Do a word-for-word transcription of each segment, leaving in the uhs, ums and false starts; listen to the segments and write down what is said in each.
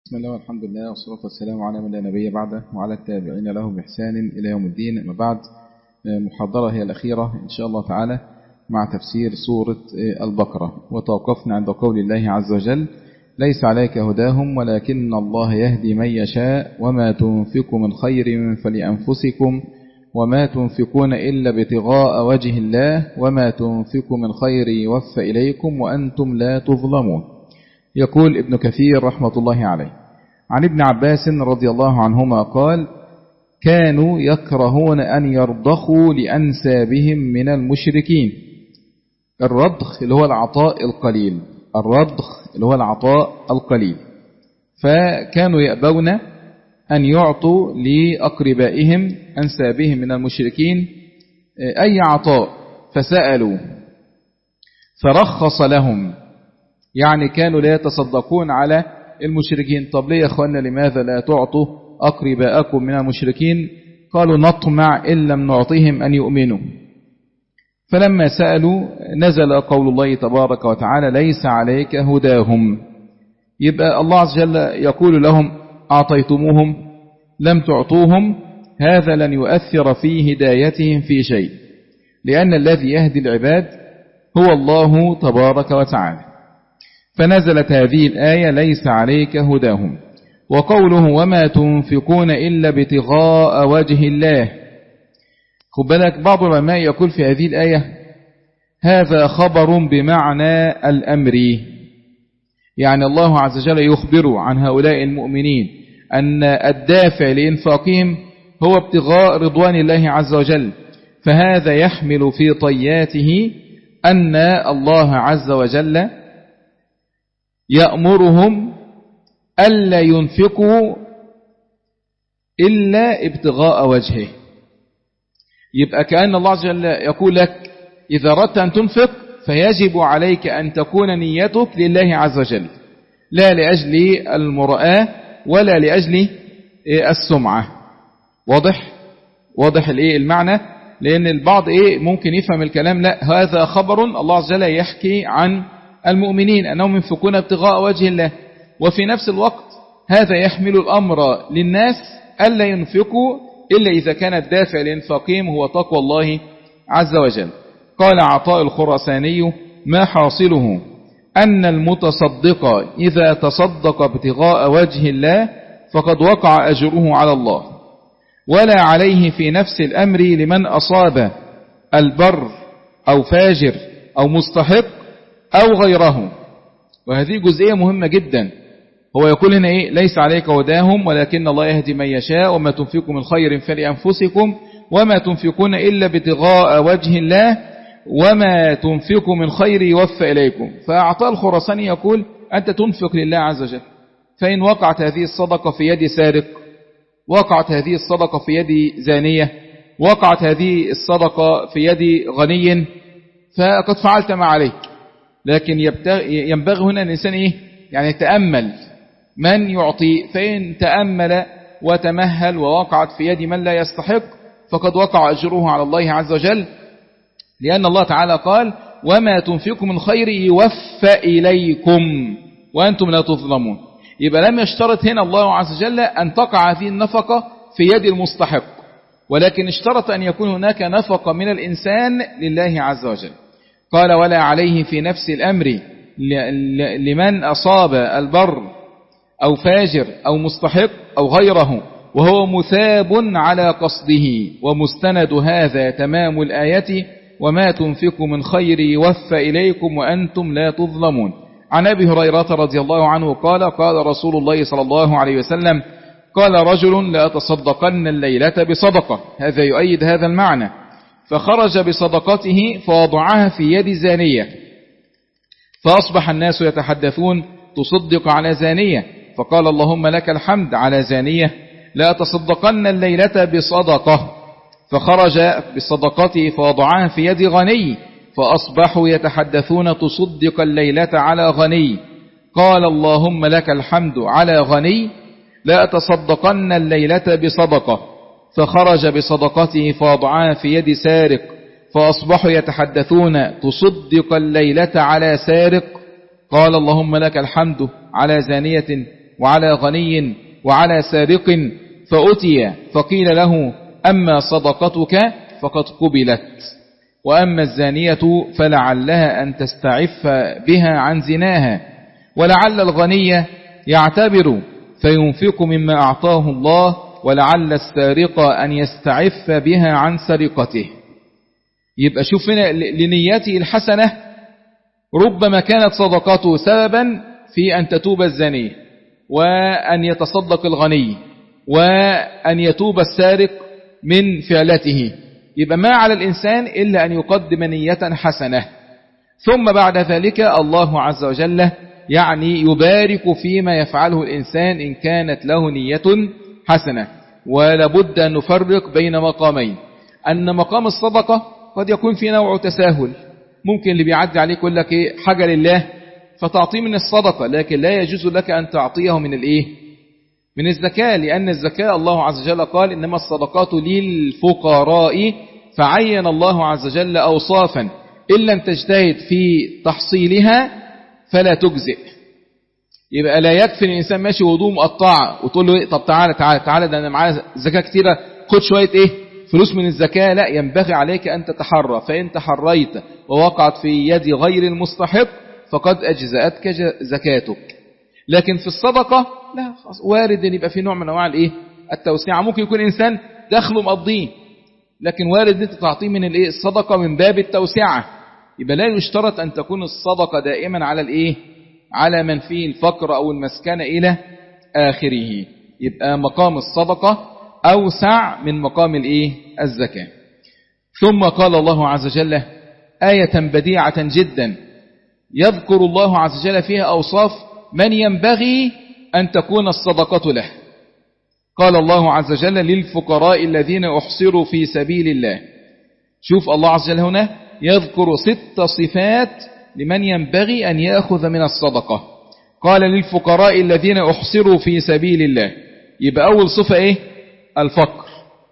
بسم الله والحمد لله والصلاة والسلام على من لا نبي بعده وعلى التابعين له بإحسان إلى يوم الدين. أما بعد، محاضرة هي الأخيرة إن شاء الله تعالى مع تفسير سورة البقرة، وتوقفنا عند قول الله عز وجل: ليس عليك هداهم ولكن الله يهدي من يشاء وما تنفقوا من خير فلأنفسكم وما تنفقون إلا ابتغاء وجه الله وما تنفقوا من خير يوفى إليكم وأنتم لا تظلمون. يقول ابن كثير رحمة الله عليه عن ابن عباس رضي الله عنهما قال: كانوا يكرهون أن يرضخوا لأنسابهم من المشركين. الرضخ اللي هو العطاء القليل، الرضخ اللي هو العطاء القليل، فكانوا يأبون أن يعطوا لأقربائهم أنسابهم من المشركين أي عطاء، فسألوا فرخص لهم، يعني كانوا لا يتصدقون على المشركين. طب ليه يا أخوانا، لماذا لا تعطوا أقرباءكم من المشركين؟ قالوا: نطمع إن لم نعطيهم أن يؤمنوا. فلما سألوا نزل قول الله تبارك وتعالى: ليس عليك هداهم. يبقى الله عز وجل يقول لهم: أعطيتموهم لم تعطوهم، هذا لن يؤثر في هدايتهم في شيء، لأن الذي يهدي العباد هو الله تبارك وتعالى. فنزلت هذه الآية: ليس عليك هداهم. وقوله: وما تنفقون إلا ابتغاء وجه الله. خد بالك، بعض العلماء يقول في هذه الآية هذا خبر بمعنى الأمر، يعني الله عز وجل يخبر عن هؤلاء المؤمنين أن الدافع لإنفاقهم هو ابتغاء رضوان الله عز وجل، فهذا يحمل في طياته أن الله عز وجل يأمرهم ألا ينفقوا إلا ابتغاء وجهه. يبقى كأن الله عز وجل يقول لك: إذا أردت أن تنفق فيجب عليك أن تكون نيتك لله عز وجل، لا لأجل المرآة ولا لأجل السمعة. واضح؟ واضح الإيه المعنى؟ لأن البعض إيه ممكن يفهم الكلام: لا، هذا خبر الله عز وجل يحكي عن المؤمنين أنهم ينفقون ابتغاء وجه الله، وفي نفس الوقت هذا يحمل الأمر للناس ألا ينفقوا إلا إذا كان الدافع لإنفاقهم هو تقوى الله عز وجل. قال عطاء الخراساني: ما حاصله أن المتصدق إذا تصدق ابتغاء وجه الله فقد وقع أجره على الله، ولا عليه في نفس الأمر لمن أصاب البر أو فاجر أو مستحق أو غيره. وهذه جزئية مهمة جدا. هو يقول هنا إيه؟ ليس عليك هداهم ولكن الله يهدي من يشاء وما تنفقوا من خير فلأنفسكم وما تنفقون إلا ابتغاء وجه الله وما تنفقوا من خير يوفى إليكم. فأعطى الخراساني يقول: أنت تنفق لله عز وجل، فإن وقعت هذه الصدقة في يد سارق، وقعت هذه الصدقة في يد زانية، وقعت هذه الصدقة في يد غني، فقد فعلت ما عليك. لكن ينبغي هنا الإنسان إيه؟ يعني تأمل من يعطي، فإن تأمل وتمهل ووقعت في يد من لا يستحق فقد وقع أجره على الله عز وجل، لأن الله تعالى قال: وما تنفقوا من خير يوفى إليكم وأنتم لا تظلمون. يبقى لم يشترط هنا الله عز وجل أن تقع هذه النفقة في يد المستحق، ولكن اشترط أن يكون هناك نفقة من الإنسان لله عز وجل. قال: ولا عليه في نفس الأمر لمن أصاب البر أو فاجر أو مستحق أو غيره وهو مثاب على قصده. ومستند هذا تمام الآية: وما تنفقوا من خير يوفى إليكم وأنتم لا تظلمون. عن أبي هريرة رضي الله عنه قال: قال رسول الله صلى الله عليه وسلم: قال رجل: لا تصدقن الليلة بصدقة. هذا يؤيد هذا المعنى. فخرج بصدقته فوضعها في يد زانية، فأصبح الناس يتحدثون: تصدق على زانية. فقال: اللهم لك الحمد على زانية، لا تصدقن الليلة بصدقة. فخرج بصدقته فوضعها في يد غني، فأصبحوا يتحدثون: تصدق الليلة على غني. قال: اللهم لك الحمد على غني، لا تصدقن الليلة بصدقة. فخرج بصدقته فوضعها في يد سارق، فأصبحوا يتحدثون: تصدق الليلة على سارق. قال: اللهم لك الحمد على زانية، وعلى غني وعلى سارق فأتي فقيل له أما صدقتك فقد قبلت وأما الزانية فلعلها أن تستعف بها عن زناها ولعل الغني يعتبر فينفق مما أعطاه الله ولعل السارق أن يستعف بها عن سرقته. يبقى شوف هنا لنيته الحسنة ربما كانت صدقته سببا في أن تتوب الزانية وأن يتصدق الغني وأن يتوب السارق من فعلته. يبقى ما على الإنسان إلا أن يقدم نية حسنة ثم بعد ذلك الله عز وجل يعني يبارك فيما يفعله الإنسان إن كانت له نية حسنة. ولابد أن نفرق بين مقامين، أن مقام الصدقة قد يكون في نوع تساهل، ممكن اللي بيعدي عليك يقول لك إيه حاجة لله فتعطيه من الصدقة، لكن لا يجوز لك أن تعطيه من الإيه من الزكاة، لأن الزكاة الله عز وجل قال إنما الصدقات للفقراء، فعين الله عز وجل أوصافا إن لم تجتهد في تحصيلها فلا تجزئ. يبقى لا يكفي الإنسان ماشي وهدوم مقطعة وتقول له إيه طب تعالى تعالى تعالى ده أنا معايا زكاة كتيرة خد شوية إيه فلوس من الزكاة. لا، ينبغي عليك أن تتحرى، فإن تحريت ووقعت في يد غير المستحق فقد أجزأتك زكاتك. لكن في الصدقة لا، وارد أن يبقى في نوع من أنواع الإيه التوسعة. ممكن يكون إنسان دخله مقضيه لكن وارد أن تعطيه من الإيه الصدقة من باب التوسعة. يبقى لا يشترط أن تكون الصدقة دائما على الإيه على من فيه الفقر أو المسكنة إلى آخره. يبقى مقام الصدقة أوسع من مقام الإيه الزكاة. ثم قال الله عز وجل آية بديعة جدا يذكر الله عز وجل فيها أوصاف من ينبغي أن تكون الصدقة له. قال الله عز وجل للفقراء الذين أحصروا في سبيل الله. شوف الله عز وجل هنا يذكر ست صفات لمن ينبغي أن يأخذ من الصدقة. قال للفقراء الذين أحصروا في سبيل الله، يبقى أول صفة إيه الفقر.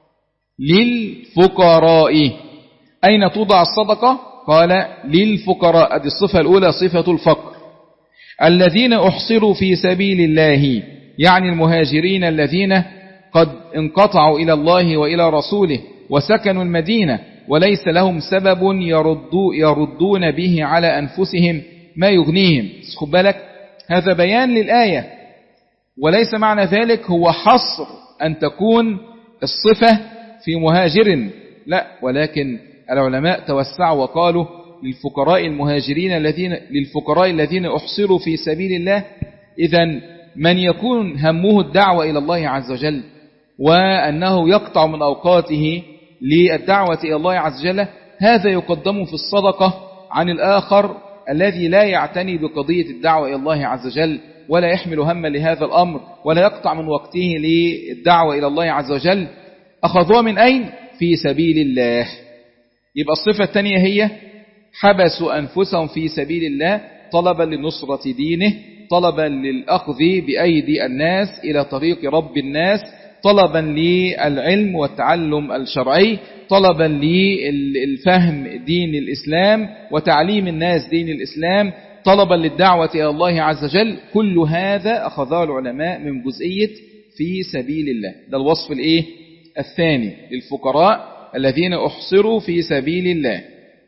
للفقراء أين توضع الصدقة؟ قال للفقراء، هذه الصفة الأولى صفة الفقر. الذين أحصروا في سبيل الله يعني المهاجرين الذين قد انقطعوا إلى الله وإلى رسوله وسكنوا المدينة وليس لهم سبب يردو يردون به على أنفسهم ما يغنيهم. خد بالك هذا بيان للآية، وليس معنى ذلك هو حصر أن تكون الصفة في مهاجر، لا، ولكن العلماء توسعوا وقالوا للفقراء المهاجرين الذين للفقراء الذين أحصروا في سبيل الله. إذن من يكون همه الدعوة إلى الله عز وجل وأنه يقطع من أوقاته للدعوة إلى الله عز وجل، هذا يقدم في الصدقة عن الآخر الذي لا يعتني بقضية الدعوة إلى الله عز وجل ولا يحمل هما لهذا الأمر ولا يقطع من وقته للدعوة إلى الله عز وجل. أخذوه من أين؟ في سبيل الله. يبقى الصفة الثانية هي حبسوا أنفسهم في سبيل الله طلبا لنصرة دينه، طلبا للأخذ بأيدي الناس إلى طريق رب الناس، طلبا للعلم والتعلم الشرعي، طلبا للفهم دين الإسلام وتعليم الناس دين الإسلام، طلبا للدعوة إلى الله عز وجل. كل هذا أخذه العلماء من جزئية في سبيل الله. ده الوصف الإيه الثاني للفقراء الذين أحصروا في سبيل الله.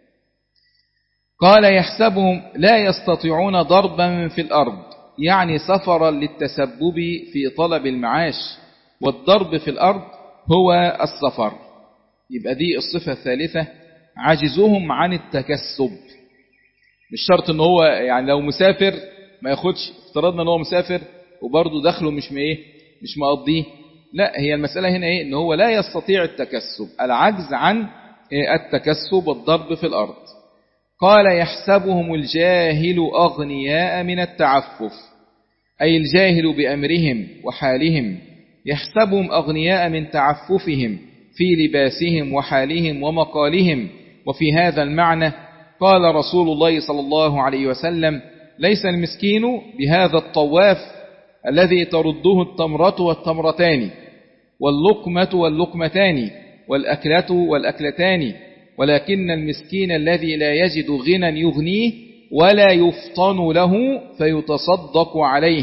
قال يحسبهم لا يستطيعون ضربا في الأرض، يعني سفرا للتسبب في طلب المعاش، والضرب في الأرض هو السفر. يبقى دي الصفة الثالثة عجزهم عن التكسب. مش شرط ان هو يعني لو مسافر ما ياخدش، افترضنا ان هو مسافر وبرضه دخله مش ايه مش مقضيه، لا، هي المسألة هنا ايه ان هو لا يستطيع التكسب، العجز عن التكسب والضرب في الأرض. قال يحسبهم الجاهل أغنياء من التعفف، أي الجاهل بأمرهم وحالهم يحسبهم أغنياء من تعففهم في لباسهم وحالهم ومقالهم. وفي هذا المعنى قال رسول الله صلى الله عليه وسلم ليس المسكين بهذا الطواف الذي ترده التمرة والتمرتان واللقمة واللقمتان والأكلة والأكلتان، ولكن المسكين الذي لا يجد غنى يغنيه ولا يفطن له فيتصدق عليه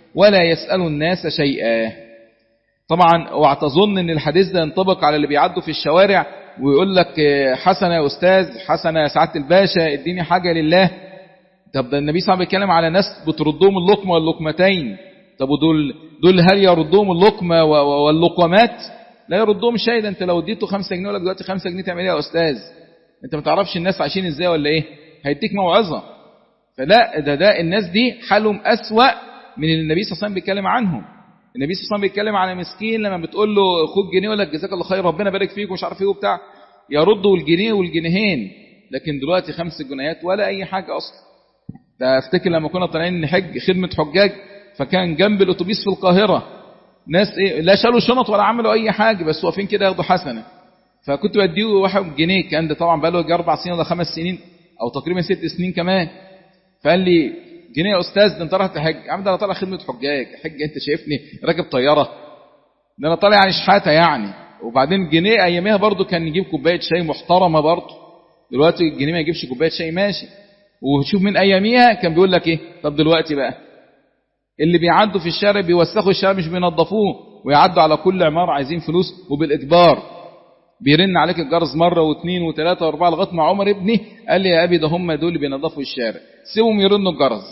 ولا يسأل الناس شيئا. طبعا اوعى تظن ان الحديث ده ينطبق على اللي بيعدوا في الشوارع ويقول لك حسنة يا أستاذ، حسنة يا سعادة الباشا، اديني حاجة لله. طب ده النبي صلى الله عليه وسلم بيتكلم على ناس بتردهم اللقمة واللقمتين. طب ودول دول هل يردهم اللقمة واللقمات؟ لا يردهم شيء. ده انت لو اديته خمسة جنيه ولا دلوقتي خمسة جنيه تعمل ايه يا أستاذ؟ انت ما تعرفش الناس عايشين ازاي ولا ايه؟ هيديك موعظة. فلا ده ده الناس دي حالهم أسوأ من اللي النبي صلى الله عليه وسلم بيتكلم عنهم. النبي صلى الله عليه وسلم بيتكلم على مسكين لما بتقول له خد جنيه ولا جزاك الله خير ربنا بارك فيك ومش عارف ايه وبتاع، يردوا الجنيه والجنيهين. لكن دلوقتي خمس جنيهات ولا اي حاجه اصلا. ده افتكر لما كنا طالعين نحج خدمه حجاج، فكان جنب الاتوبيس في القاهره ناس ايه لا شالوا شنط ولا عملوا اي حاجه، بس واقفين كده ياخدوا حسنه. فكنت بديه واحد جنيه، كان ده طبعا بقى له اربع سنين ولا خمس سنين او تقريبا ست سنين كمان. فقال لي جنيه يا أستاذ، ده انت رايح تحج. يا عم ده انا طالع خدمة حجاج، حج انت شايفني راكب طيارة؟ ده انا طالع يعني شحاتة يعني. وبعدين جنيه ايامها برضو كان يجيب كوباية شاي محترمة برضو. دلوقتي الجنيه ما يجيبش كوباية شاي ماشي. وشوف من اياميها كان بيقول لك ايه. طب دلوقتي بقى اللي بيعدوا في الشارع بيوسخوا الشارع مش بينظفوه، ويعدوا على كل عمارة عايزين فلوس وبالإجبار. بيرن عليك الجرس مرة واثنين وثلاثة واربعة لغاية ما عمر ابني قال لي يا ابي ده هم دول اللي بينظفوا الشارع، سيبهم يرنوا الجرس.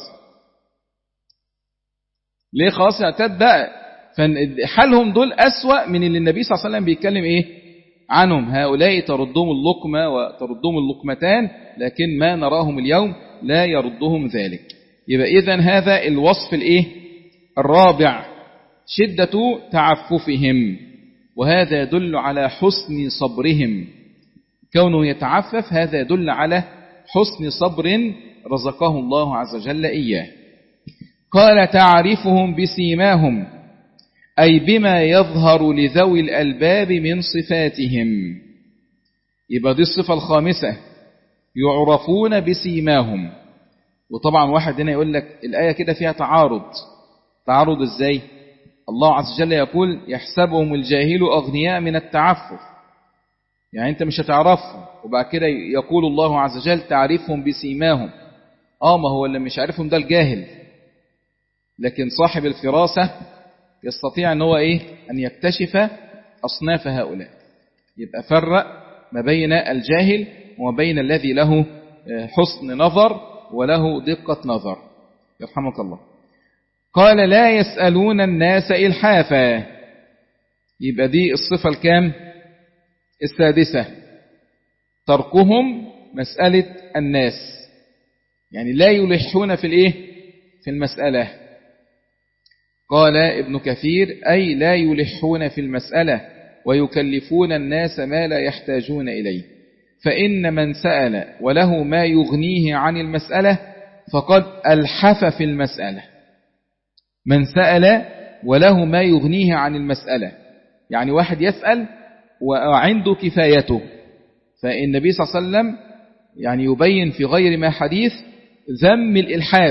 ليه؟ خلاص اعتاد بقى. فحالهم دول أسوأ من اللي النبي صلى الله عليه وسلم بيتكلم ايه عنهم. هؤلاء تردهم اللقمة وتردهم اللقمتان، لكن ما نراهم اليوم لا يردهم ذلك. يبقى إذن هذا الوصف الايه الرابع، شدة تعففهم، وهذا يدل على حسن صبرهم. كونه يتعفف هذا يدل على حسن صبر رزقه الله عز وجل إياه. قال تعرفهم بسيماهم، أي بما يظهر لذوي الألباب من صفاتهم. يبقى دي الصفة الخامسة، يعرفون بسيماهم. وطبعا واحد هنا يقول لك الآية كده فيها تعارض. تعارض ازاي؟ الله عز وجل يقول يحسبهم الجاهل أغنياء من التعفف، يعني انت مش هتعرفهم. وبعد كده يقول الله عز وجل تعرفهم بسيماهم. اه ما هو اللي مش عارفهم ده الجاهل، لكن صاحب الفراسة يستطيع ان هو ايه ان يكتشف أصناف هؤلاء. يبقى فرق ما بين الجاهل وما بين الذي له حسن نظر وله دقة نظر. يرحمك الله. قال لا يسألون الناس إلحافا. يبقى دي الصفة الكام؟ السادسة، تركهم مسألة الناس، يعني لا يلحون في الايه في المسألة. قال ابن كثير أي لا يلحون في المسألة ويكلفون الناس ما لا يحتاجون إليه. فإن من سأل وله ما يغنيه عن المسألة فقد ألحف في المسألة. من سأل وله ما يغنيه عن المسألة، يعني واحد يسأل وعنده كفايته. فالنبي صلى الله عليه وسلم يعني يبين في غير ما حديث ذم الإلحاف،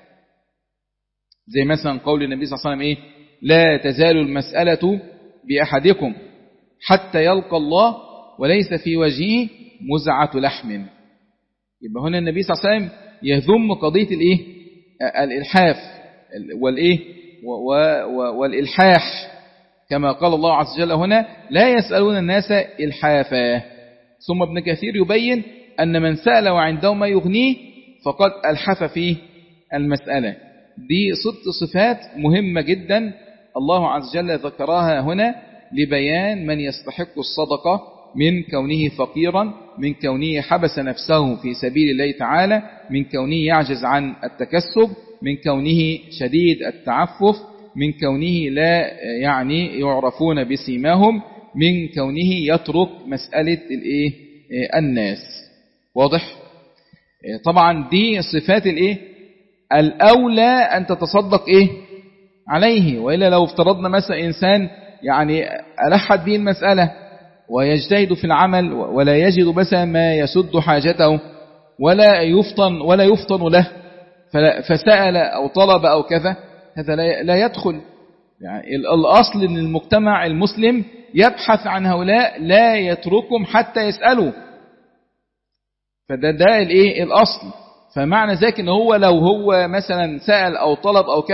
زي مثلا قول النبي صلى الله عليه وسلم إيه لا تزال المسألة بأحدكم حتى يلقى الله وليس في وجهه مزعة لحم. يبقى هنا النبي صلى الله عليه وسلم يذم قضية الإيه الإلحاف والإيه والإلحاح، كما قال الله عز وجل هنا لا يسألون الناس إلحافا. ثم ابن كثير يبين أن من سأل وعنده ما يغنيه فقد ألحف في المسألة. دي ست صفات مهمة جدا الله عز وجل ذكرها هنا لبيان من يستحق الصدقة، من كونه فقيرا، من كونه حبس نفسه في سبيل الله تعالى، من كونه يعجز عن التكسب، من كونه شديد التعفف، من كونه لا يعني يعرفون بسيماهم، من كونه يترك مسألة الإيه الناس. واضح؟ طبعا دي صفات الإيه الأولى أن تتصدق إيه عليه. وإلا لو افترضنا مثلا إنسان يعني ألحت به المسألة ويجتهد في العمل ولا يجد بس ما يسد حاجته ولا يفطن ولا يفطن له فسأل أو طلب أو كذا، هذا لا يدخل. يعني الأصل أن المجتمع المسلم يبحث عن هؤلاء لا يتركهم حتى يسألوا. فده ده الايه الأصل. فمعنى ذلك ان هو لو هو مثلا سأل أو طلب أو كذا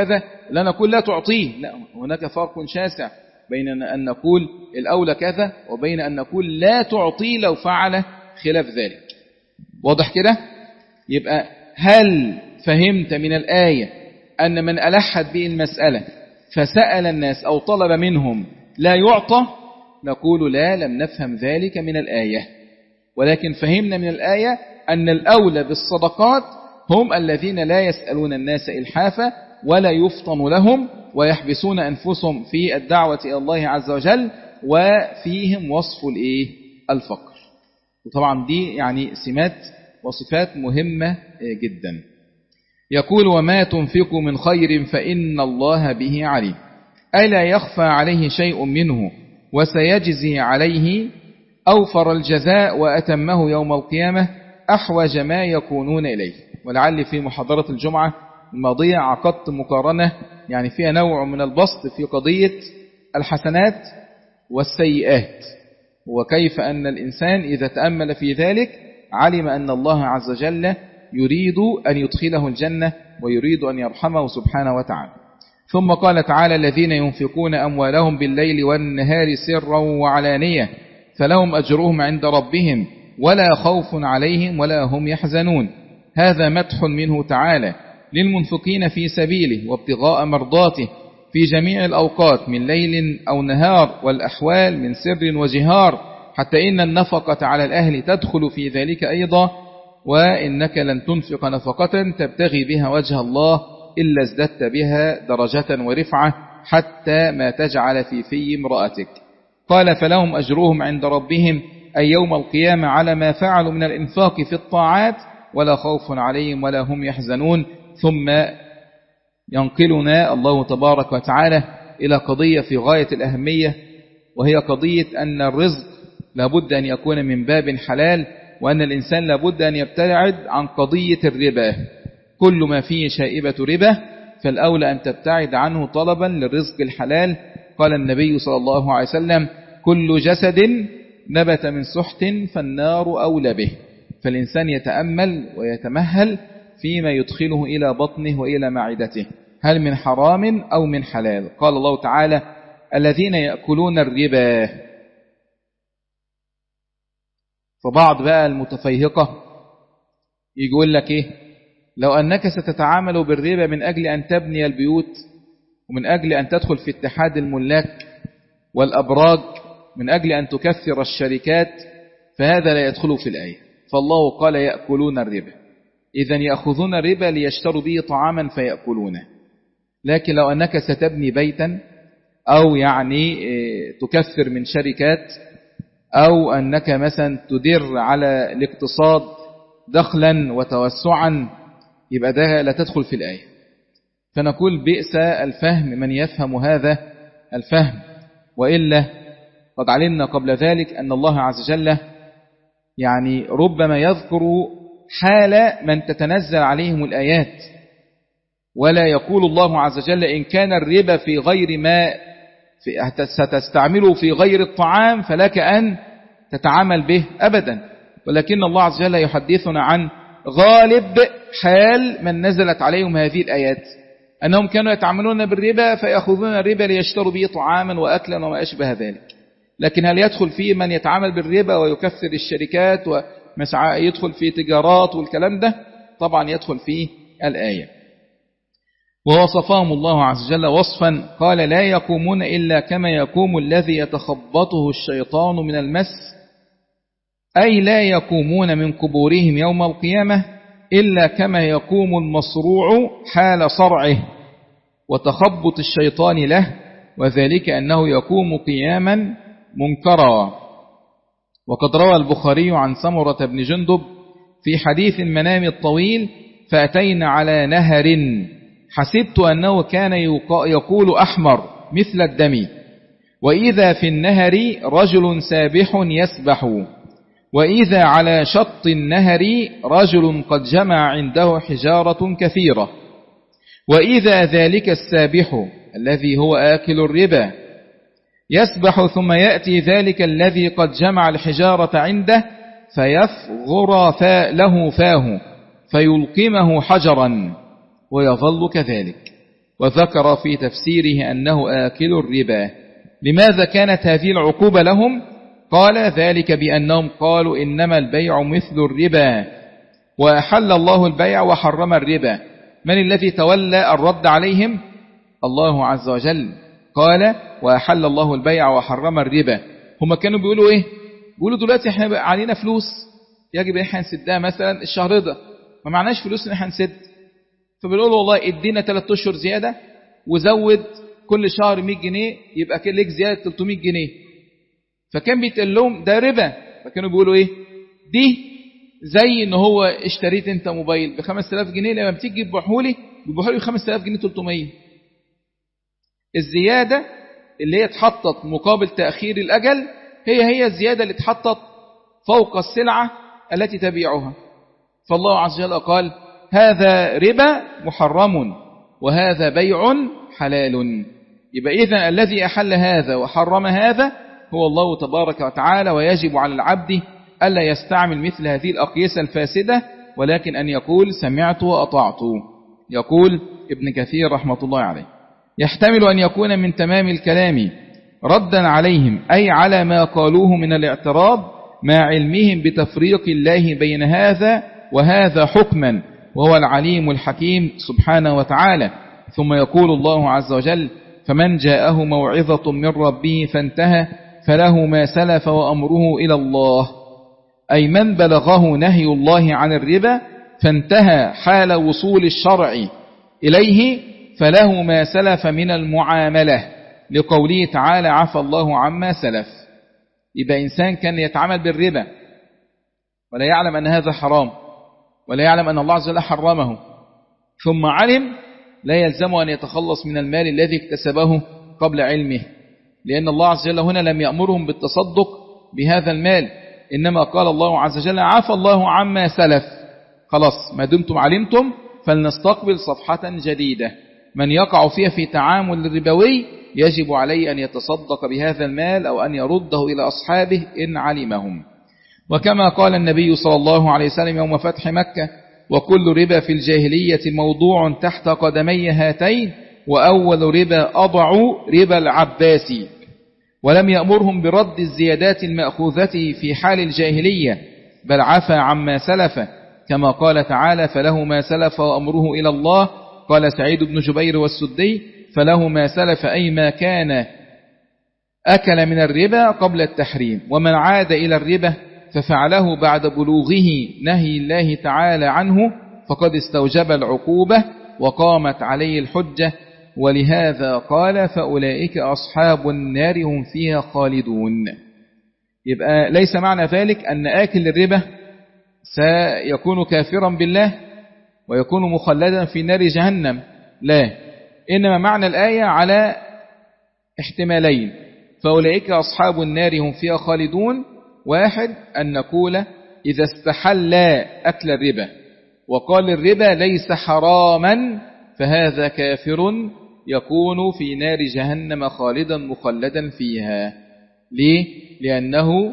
لا نقول لا تعطيه، لا، هناك فرق شاسع بين أن نقول الأولى كذا وبين أن نقول لا تعطيه لو فعل خلاف ذلك. واضح كده؟ يبقى هل فهمت من الآية أن من ألحت به المسألة فسأل الناس أو طلب منهم لا يعطى؟ نقول لا، لم نفهم ذلك من الآية، ولكن فهمنا من الآية أن الأولى بالصدقات هم الذين لا يسألون الناس إلحافا ولا يفطن لهم ويحبسون أنفسهم في الدعوة إلى الله عز وجل، وفيهم وصف الإيه؟ الفقر. وطبعا دي يعني سمات وصفات مهمة جدا. يقول وما تنفقوا من خير فإن الله به عليم، ألا يخفى عليه شيء منه وسيجزي عليه أوفر الجزاء وأتمه يوم القيامة أحوج ما يكونون إليه. ولعل في محاضرة الجمعة الماضية عقدت مقارنة يعني فيها نوع من البسط في قضية الحسنات والسيئات، وكيف أن الإنسان إذا تأمل في ذلك علم أن الله عز وجل يريد أن يدخله الجنة ويريد أن يرحمه سبحانه وتعالى. ثم قال تعالى الذين ينفقون أموالهم بالليل والنهار سرا وعلانية فلهم أجرهم عند ربهم ولا خوف عليهم ولا هم يحزنون. هذا مدح منه تعالى للمنفقين في سبيله وابتغاء مرضاته في جميع الأوقات من ليل أو نهار، والأحوال من سر وجهار، حتى إن النفقة على الأهل تدخل في ذلك أيضا. وإنك لن تنفق نفقة تبتغي بها وجه الله إلا ازددت بها درجة ورفعة حتى ما تجعل في في امرأتك. قال فلهم أجرهم عند ربهم أي يوم القيامة على ما فعلوا من الإنفاق في الطاعات ولا خوف عليهم ولا هم يحزنون. ثم ينقلنا الله تبارك وتعالى إلى قضية في غاية الأهمية، وهي قضية أن الرزق لابد أن يكون من باب حلال، وأن الإنسان لابد أن يبتعد عن قضية الربا. كل ما فيه شائبة ربا فالأولى أن تبتعد عنه طلبا للرزق الحلال. قال النبي صلى الله عليه وسلم كل جسد نبت من سحت فالنار أولى به. فالإنسان يتأمل ويتمهل فيما يدخله إلى بطنه وإلى معدته، هل من حرام أو من حلال. قال الله تعالى الذين يأكلون الربا. فبعض بقى المتفيهقة يقول لك إيه، لو أنك ستتعامل بالربا من أجل أن تبني البيوت ومن أجل أن تدخل في اتحاد الملاك والأبراج من أجل أن تكثر الشركات فهذا لا يدخل في الآية. فالله قال يأكلون الربا، إذن يأخذون الربا ليشتروا به طعاما فيأكلونه. لكن لو أنك ستبني بيتا أو يعني تكثر من شركات أو أنك مثلا تدر على الاقتصاد دخلا وتوسعا يبقى ده لا تدخل في الآية. فنقول بئس الفهم من يفهم هذا الفهم، وإلا قد علمنا قبل ذلك أن الله عز وجل يعني ربما يذكر حال من تتنزل عليهم الآيات، ولا يقول الله عز وجل إن كان الربا في غير ما في ستستعمله في غير الطعام فلك أن تتعامل به أبدا، ولكن الله عز وجل يحدثنا عن غالب حال من نزلت عليهم هذه الآيات أنهم كانوا يتعاملون بالربا فيأخذون الربا ليشتروا به طعاما وأكلا وما أشبه ذلك. لكن هل يدخل فيه من يتعامل بالربا ويكثر الشركات ويدخل في تجارات والكلام ده؟ طبعا يدخل فيه الآية. ووصفهم الله عز وجل وصفا قال لا يقومون إلا كما يقوم الذي يتخبطه الشيطان من المس، أي لا يقومون من قبورهم يوم القيامة إلا كما يقوم المصروع حال صرعه وتخبط الشيطان له، وذلك أنه يقوم قياما منكرا. وقد روى البخاري عن سمرة بن جندب في حديث المنام الطويل فأتينا على نهر حسبت أنه كان يقول أحمر مثل الدم، وإذا في النهر رجل سابح يسبح، وإذا على شط النهر رجل قد جمع عنده حجارة كثيرة، وإذا ذلك السابح الذي هو آكل الربا يسبح ثم يأتي ذلك الذي قد جمع الحجارة عنده فيفغر فا له فاه فيلقمه حجرا ويظل كذلك. وذكر في تفسيره أنه آكل الربا. لماذا كانت هذه العقوبة لهم؟ قال ذلك بأنهم قالوا إنما البيع مثل الربا وأحل الله البيع وحرم الربا. من الذي تولى الرد عليهم؟ الله عز وجل. قال وأحل الله البيع وحرم الربا. هم كانوا بيقولوا إيه؟ بيقولوا دلوقتي احنا بقى علينا فلوس يجب ان احنا نسدها مثلا الشهر ده، ما معناش فلوس ان احنا نسد، فبنقول والله ادينا ثلاثة اشهر زيادة وزود كل شهر مية جنيه يبقى كده ليك زيادة ثلاثمية جنيه. فكان بيتقال لهم ده ربا. فكانوا بيقولوا ايه؟ دي زي ان هو اشتريت انت موبايل ب خمسة آلاف جنيه، لما بتيجي تبيعهولي بيبيعهولي ب خمسة آلاف جنيه ثلاثمية. الزيادة اللي هي اتحطت مقابل تأخير الأجل هي هي الزيادة اللي اتحطت فوق السلعة التي تبيعها. فالله عز وجل قال هذا ربا محرم وهذا بيع حلال. يبقى إذن الذي أحل هذا وحرم هذا هو الله تبارك وتعالى، ويجب على العبد ألا يستعمل مثل هذه الأقيسة الفاسدة، ولكن أن يقول سمعت وأطعت. يقول ابن كثير رحمة الله عليه يحتمل أن يكون من تمام الكلام ردا عليهم، أي على ما قالوه من الاعتراض مع علمهم بتفريق الله بين هذا وهذا حكما، وهو العليم الحكيم سبحانه وتعالى. ثم يقول الله عز وجل فمن جاءه موعظة من ربه فانتهى فله ما سلف وأمره إلى الله، أي من بلغه نهي الله عن الربا فانتهى حال وصول الشرع إليه فله ما سلف من المعاملة، لقوله تعالى عفى الله عما سلف. يبقى إنسان كان يتعامل بالربا ولا يعلم أن هذا حرام ولا يعلم أن الله عز وجل حرمه، ثم علم، لا يلزمه أن يتخلص من المال الذي اكتسبه قبل علمه، لأن الله عز وجل هنا لم يأمرهم بالتصدق بهذا المال، إنما قال الله عز وجل عفى الله عما سلف. خلاص ما دمتم علمتم فلنستقبل صفحة جديدة. من يقع فيها في تعامل ربوي يجب عليه أن يتصدق بهذا المال أو أن يرده إلى أصحابه إن علمهم. وكما قال النبي صلى الله عليه وسلم يوم فتح مكة وكل ربا في الجاهلية موضوع تحت قدمي هاتين، وأول ربا أضع ربا العباس، ولم يأمرهم برد الزيادات المأخوذة في حال الجاهلية، بل عفى عما سلف، كما قال تعالى فله ما سلف وأمره إلى الله. قال سعيد بن جبير والسدي فله ما سلف أي ما كان أكل من الربا قبل التحريم، ومن عاد إلى الربا ففعله بعد بلوغه نهي الله تعالى عنه فقد استوجب العقوبة وقامت عليه الحجة، ولهذا قال فأولئك أصحاب النار هم فيها خالدون. يبقى ليس معنى ذلك أن آكل الربا سيكون كافرا بالله ويكون مخلدا في نار جهنم، لا، إنما معنى الآية على احتمالين. فأولئك أصحاب النار هم فيها خالدون، واحد أن نقول إذا استحل أكل الربا وقال الربا ليس حراما فهذا كافر يكون في نار جهنم خالدا مخلدا فيها. ليه؟ لأنه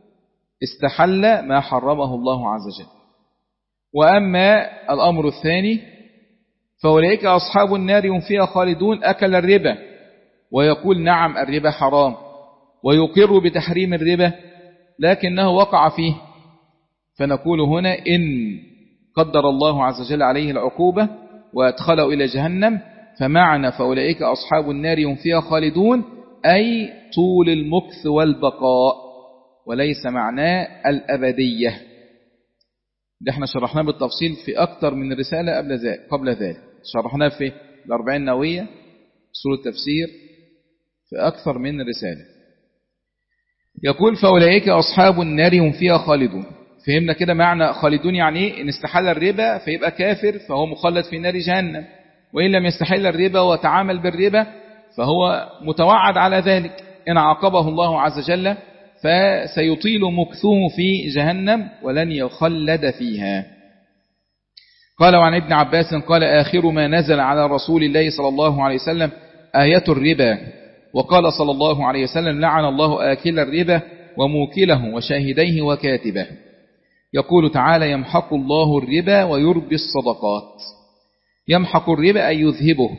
استحل ما حرمه الله عز وجل. وأما الأمر الثاني فأولئك أصحاب النار هم فيها خالدون أكل الربا ويقول نعم الربا حرام ويقر بتحريم الربا لكنه وقع فيه، فنقول هنا إن قدر الله عز وجل عليه العقوبة وأدخله إلى جهنم فمعنى فأولئك أصحاب النار هم فيها خالدون أي طول المكث والبقاء، وليس معناه الأبدية. ده احنا شرحناه بالتفصيل في أكثر من رسالة قبل ذلك قبل ذلك شرحناه في الأربعين النووية سورة التفسير في أكثر من رسالة. يقول فأولئك أصحاب النار هم فيها خالدون. فهمنا كده معنى خالدون يعني ايه؟ إن استحل الربا فيبقى كافر فهو مخلد في نار جهنم، وإن لم يستحل الربا وتعامل بالربا فهو متوعد على ذلك، إن عاقبه الله عز وجل فسيطيل مكثه في جهنم ولن يخلد فيها. قال وعن ابن عباس قال آخر ما نزل على رسول الله صلى الله عليه وسلم آية الربا، وقال صلى الله عليه وسلم لعن الله آكل الربا وموكله وشاهديه وكاتبه. يقول تعالى يمحق الله الربا ويربي الصدقات. يمحق الربا أي يذهبه،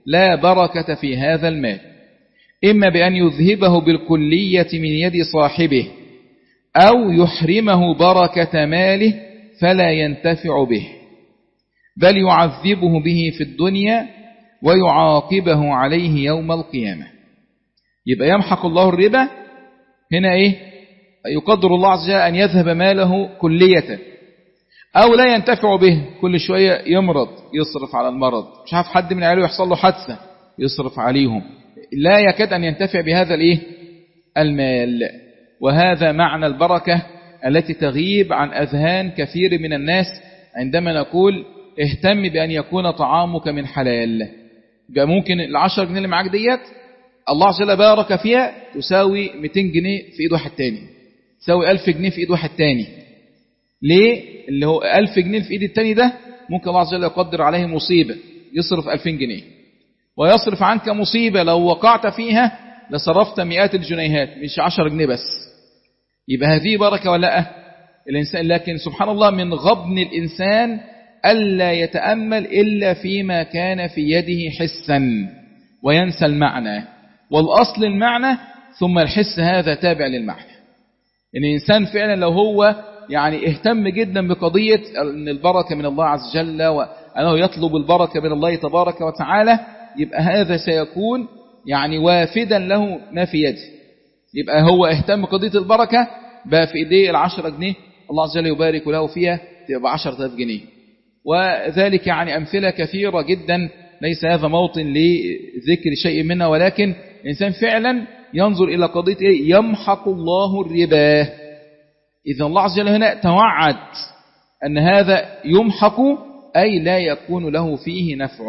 لا بركة في هذا المال، إما بأن يذهبه بالكلية من يد صاحبه، أو يحرمه بركة ماله فلا ينتفع به، بل يعذبه به في الدنيا ويعاقبه عليه يوم القيامة. يبقى يمحق الله الربا هنا إيه؟ يقدر الله عز وجل أن يذهب ماله كلية، أو لا ينتفع به، كل شوية يمرض يصرف على المرض، مش عارف حد من عياله يحصل له حادثة يصرف عليهم، لا يكاد أن ينتفع بهذا الإيه؟ المال. وهذا معنى البركة التي تغيب عن أذهان كثير من الناس عندما نقول اهتم بأن يكون طعامك من حلال. يبقى ممكن العشر جنيه اللي معاك ديت الله عز وجل بارك فيها تساوي مئتين جنيه في ايد واحد تاني، تساوي ألف جنيه في ايد واحد تاني. ليه؟ اللي هو ألف جنيه في ايد التاني ده ممكن الله عز وجل يقدر عليه مصيبة يصرف ألفين جنيه، ويصرف عنك مصيبة لو وقعت فيها لصرفت مئات الجنيهات مش عشر جنيه بس. يبقى هذه بركة ولا لا الإنسان؟ لكن سبحان الله من غبن الإنسان ألا يتأمل إلا فيما كان في يده حسا وينسى المعنى، والأصل المعنى ثم الحس هذا تابع للمعنى. إن الإنسان فعلا لو هو يعني اهتم جدا بقضية أن البركة من الله عز وجل وأنه يطلب البركة من الله تبارك وتعالى، يبقى هذا سيكون يعني وافدا له ما في يده. يبقى هو اهتم بقضية البركة بقى في إيديه العشرة جنيه الله عز وجل يبارك له فيها تبقى عشرة آلاف جنيه. وذلك يعني أمثلة كثيرة جدا، ليس هذا موطن لذكر شيء منها، ولكن الإنسان فعلا ينظر إلى قضية إيه؟ يمحق الله الربا. إذا الله عز وجل هنا توعد أن هذا يمحق أي لا يكون له فيه نفع.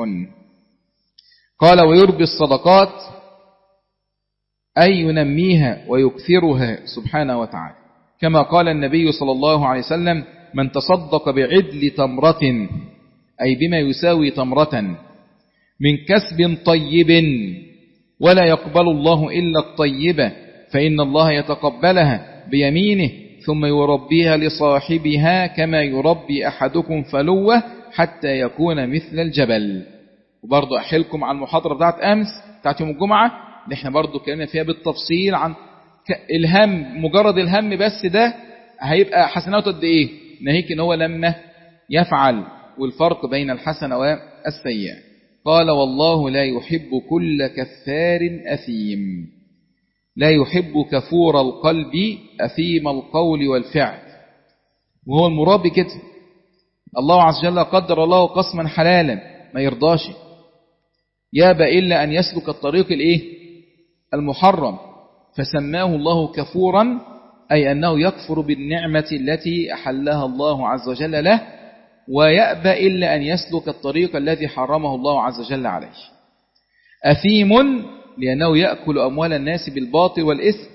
قال ويربي الصدقات أي ينميها ويكثرها سبحانه وتعالى، كما قال النبي صلى الله عليه وسلم من تصدق بعدل تمرة أي بما يساوي تمرة من كسب طيب ولا يقبل الله إلا الطيبة فإن الله يتقبلها بيمينه ثم يربيها لصاحبها كما يربي أحدكم فلوه حتى يكون مثل الجبل. وبرضو أحلكم عن المحاضرة بتاعت أمس بتاعت يوم الجمعة اللي احنا برضو كلمنا فيها بالتفصيل عن الهم، مجرد الهم بس ده هيبقى حسناته قد ايه، ناهيك ان هو لما يفعل، والفرق بين الحسنة والسيئة. قال والله لا يحب كل كفار أثيم، لا يحب كفور القلب أثيم القول والفعل. وهو المراد كده الله عز وجل قدر الله قسما حلالا ما يرضاش، يابى إلا أن يسلك الطريق الايه المحرم، فسماه الله كفورا أي أنه يكفر بالنعمة التي أحلها الله عز وجل له، ويأبى إلا أن يسلك الطريق الذي حرمه الله عز وجل عليه. أثيم لأنه يأكل أموال الناس بالباطل والإثم.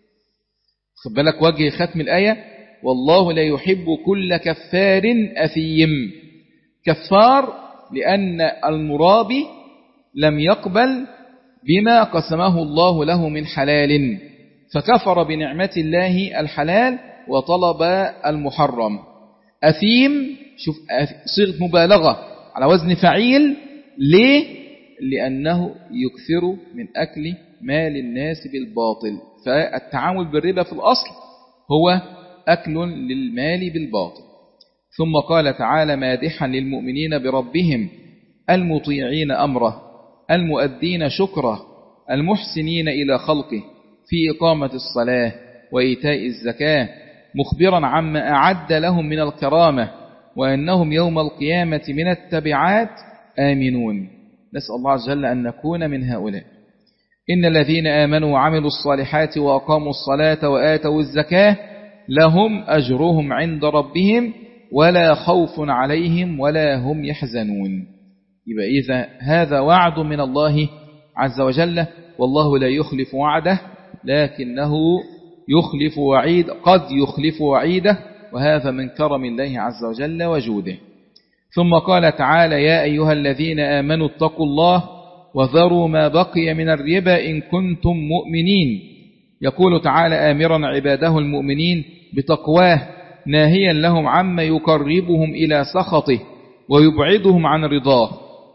خد بالك وجه ختم الآية والله لا يحب كل كفار أثيم. كفار لأن المرابي لم يقبل بما قسمه الله له من حلال، فكفر بنعمة الله الحلال وطلب المحرم. أثيم شوف صيغة مبالغة على وزن فعيل. ليه؟ لأنه يكثر من أكل مال الناس بالباطل، فالتعامل بالربا في الأصل هو أكل للمال بالباطل. ثم قال تعالى مادحا للمؤمنين بربهم المطيعين أمره المؤدين شكره المحسنين إلى خلقه في إقامة الصلاة وإيتاء الزكاة، مخبرا عما أعد لهم من الكرامة وأنهم يوم القيامة من التبعات آمنون. نسأل الله عز وجل أن نكون من هؤلاء. إن الذين آمنوا وعملوا الصالحات وأقاموا الصلاة وآتوا الزكاة لهم أجرهم عند ربهم ولا خوف عليهم ولا هم يحزنون. يبقى إذا هذا وعد من الله عز وجل، والله لا يخلف وعده لكنه يخلف وعيد، قد يخلف وعيده، وهذا من كرم الله عز وجل وجوده. ثم قال تعالى يا أيها الذين آمنوا اتقوا الله وذروا ما بقي من الربا إن كنتم مؤمنين. يقول تعالى آمرا عباده المؤمنين بتقواه ناهيا لهم عما يقربهم إلى سخطه ويبعدهم عن رضاه،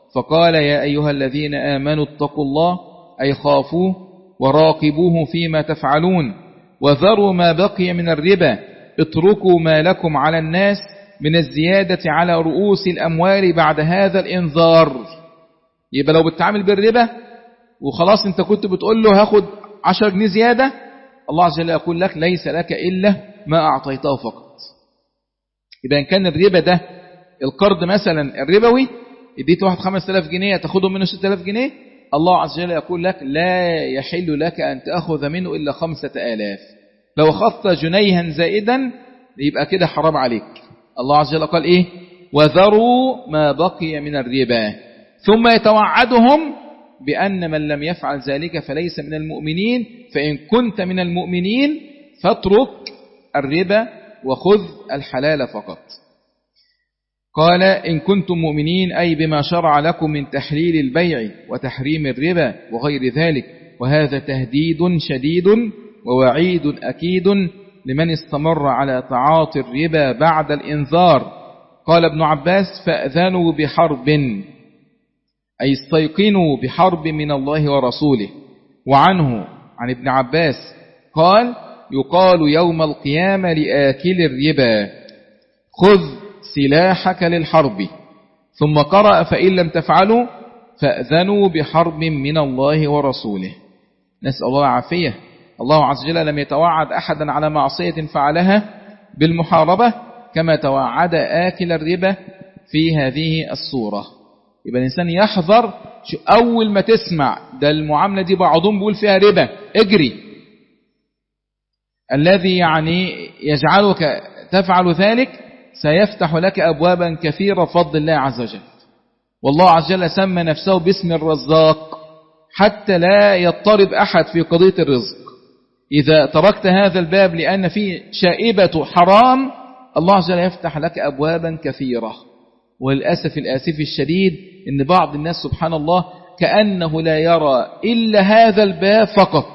فقال يا أيها الذين آمنوا اتقوا الله أي خافوه وراقبوه فيما تفعلون وذروا ما بقي من الربا اتركوا ما لكم على الناس من الزيادة على رؤوس الأموال بعد هذا الإنذار. يبقى لو بتتعامل بالربا وخلاص انت كنت بتقول له هاخد عشر جنيه زيادة، الله عز وجل يقول لك ليس لك إلا ما أعطيته فقط. يبقى إن كان الربا ده القرض مثلا الربوي اديت واحد خمس آلاف جنيه تاخده منه ستة آلاف جنيه، الله عز وجل يقول لك لا يحل لك أن تأخذ منه إلا خمسة آلاف. لو أخذت جنيها زائدا يبقى كده حرام عليك. الله عز وجل قال إيه؟ وذروا ما بقي من الربا، ثم يتوعدهم بأن من لم يفعل ذلك فليس من المؤمنين، فإن كنت من المؤمنين فاترك الربا وخذ الحلال فقط. قال إن كنتم مؤمنين أي بما شرع لكم من تحليل البيع وتحريم الربا وغير ذلك، وهذا تهديد شديد ووعيد أكيد لمن استمر على تعاطي الربا بعد الإنذار. قال ابن عباس فأذنوا بحرب أي استيقنوا بحرب من الله ورسوله. وعنه عن ابن عباس قال يقال يوم القيامة لآكل الربا خذ سلاحك للحرب، ثم قرأ فإن لم تفعلوا فأذنوا بحرب من الله ورسوله. نسأل الله عافية. الله عز وجل لم يتوعد أحدا على معصية فعلها بالمحاربة كما توعد آكل الربا في هذه الصورة. يبقى الإنسان يحذر، أول ما تسمع ده المعاملة دي بعضهم بيقول فيها ربا اجري. الذي يعني يجعلك تفعل ذلك سيفتح لك أبوابا كثيرة بفضل الله عز وجل. والله عز وجل سمى نفسه باسم الرزاق حتى لا يضطرب أحد في قضية الرزق. إذا تركت هذا الباب لأن فيه شائبة حرام الله عز وجل يفتح لك أبوابا كثيرة. وللأسف الآسف الشديد إن بعض الناس سبحان الله كأنه لا يرى إلا هذا الباب فقط،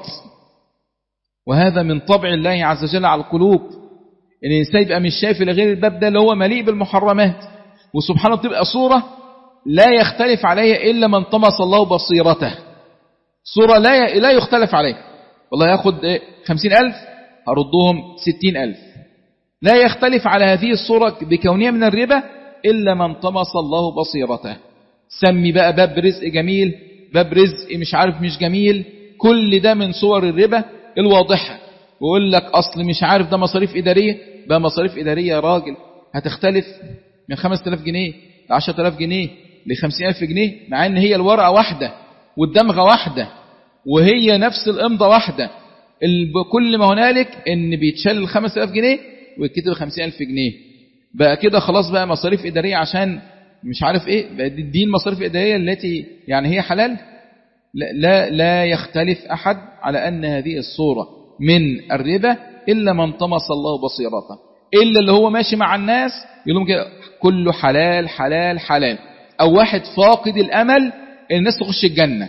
وهذا من طبع الله عز وجل على القلوب. إن الإنسان يبقى مش شايف إلا غير الباب ده اللي هو مليء بالمحرمات، وسبحان الله تبقى صورة لا يختلف عليها إلا من طمس الله بصيرته، صورة لا لا يختلف عليها. والله يأخذ خمسين ألف هردهم ستين ألف، لا يختلف على هذه الصورة بكونها من الربا إلا من طمس الله بصيرته. سمي بقى باب رزق جميل، باب رزق مش عارف مش جميل، كل ده من صور الربا الواضحة. ويقول لك أصل مش عارف ده مصاريف إدارية، بقى مصاريف إدارية يا راجل هتختلف من خمسة آلاف جنيه لعشرة آلاف جنيه لخمسين ألف جنيه، مع أن هي الورقة واحدة والدمغة واحدة وهي نفس الإمضة واحدة. كل ما هنالك إن بيتشال الخمسة آلاف جنيه ويتكتب خمسين ألف جنيه. بقى كده خلاص بقى مصاريف إدارية عشان مش عارف إيه، بقى دي المصاريف الإدارية التي يعني هي حلال. لا, لا, لا يختلف أحد على أن هذه الصورة من الربا إلا من طمس الله بصيرته، إلا اللي هو ماشي مع الناس يقول لهم كده كله حلال حلال حلال. أو واحد فاقد الأمل الناس تخش الجنة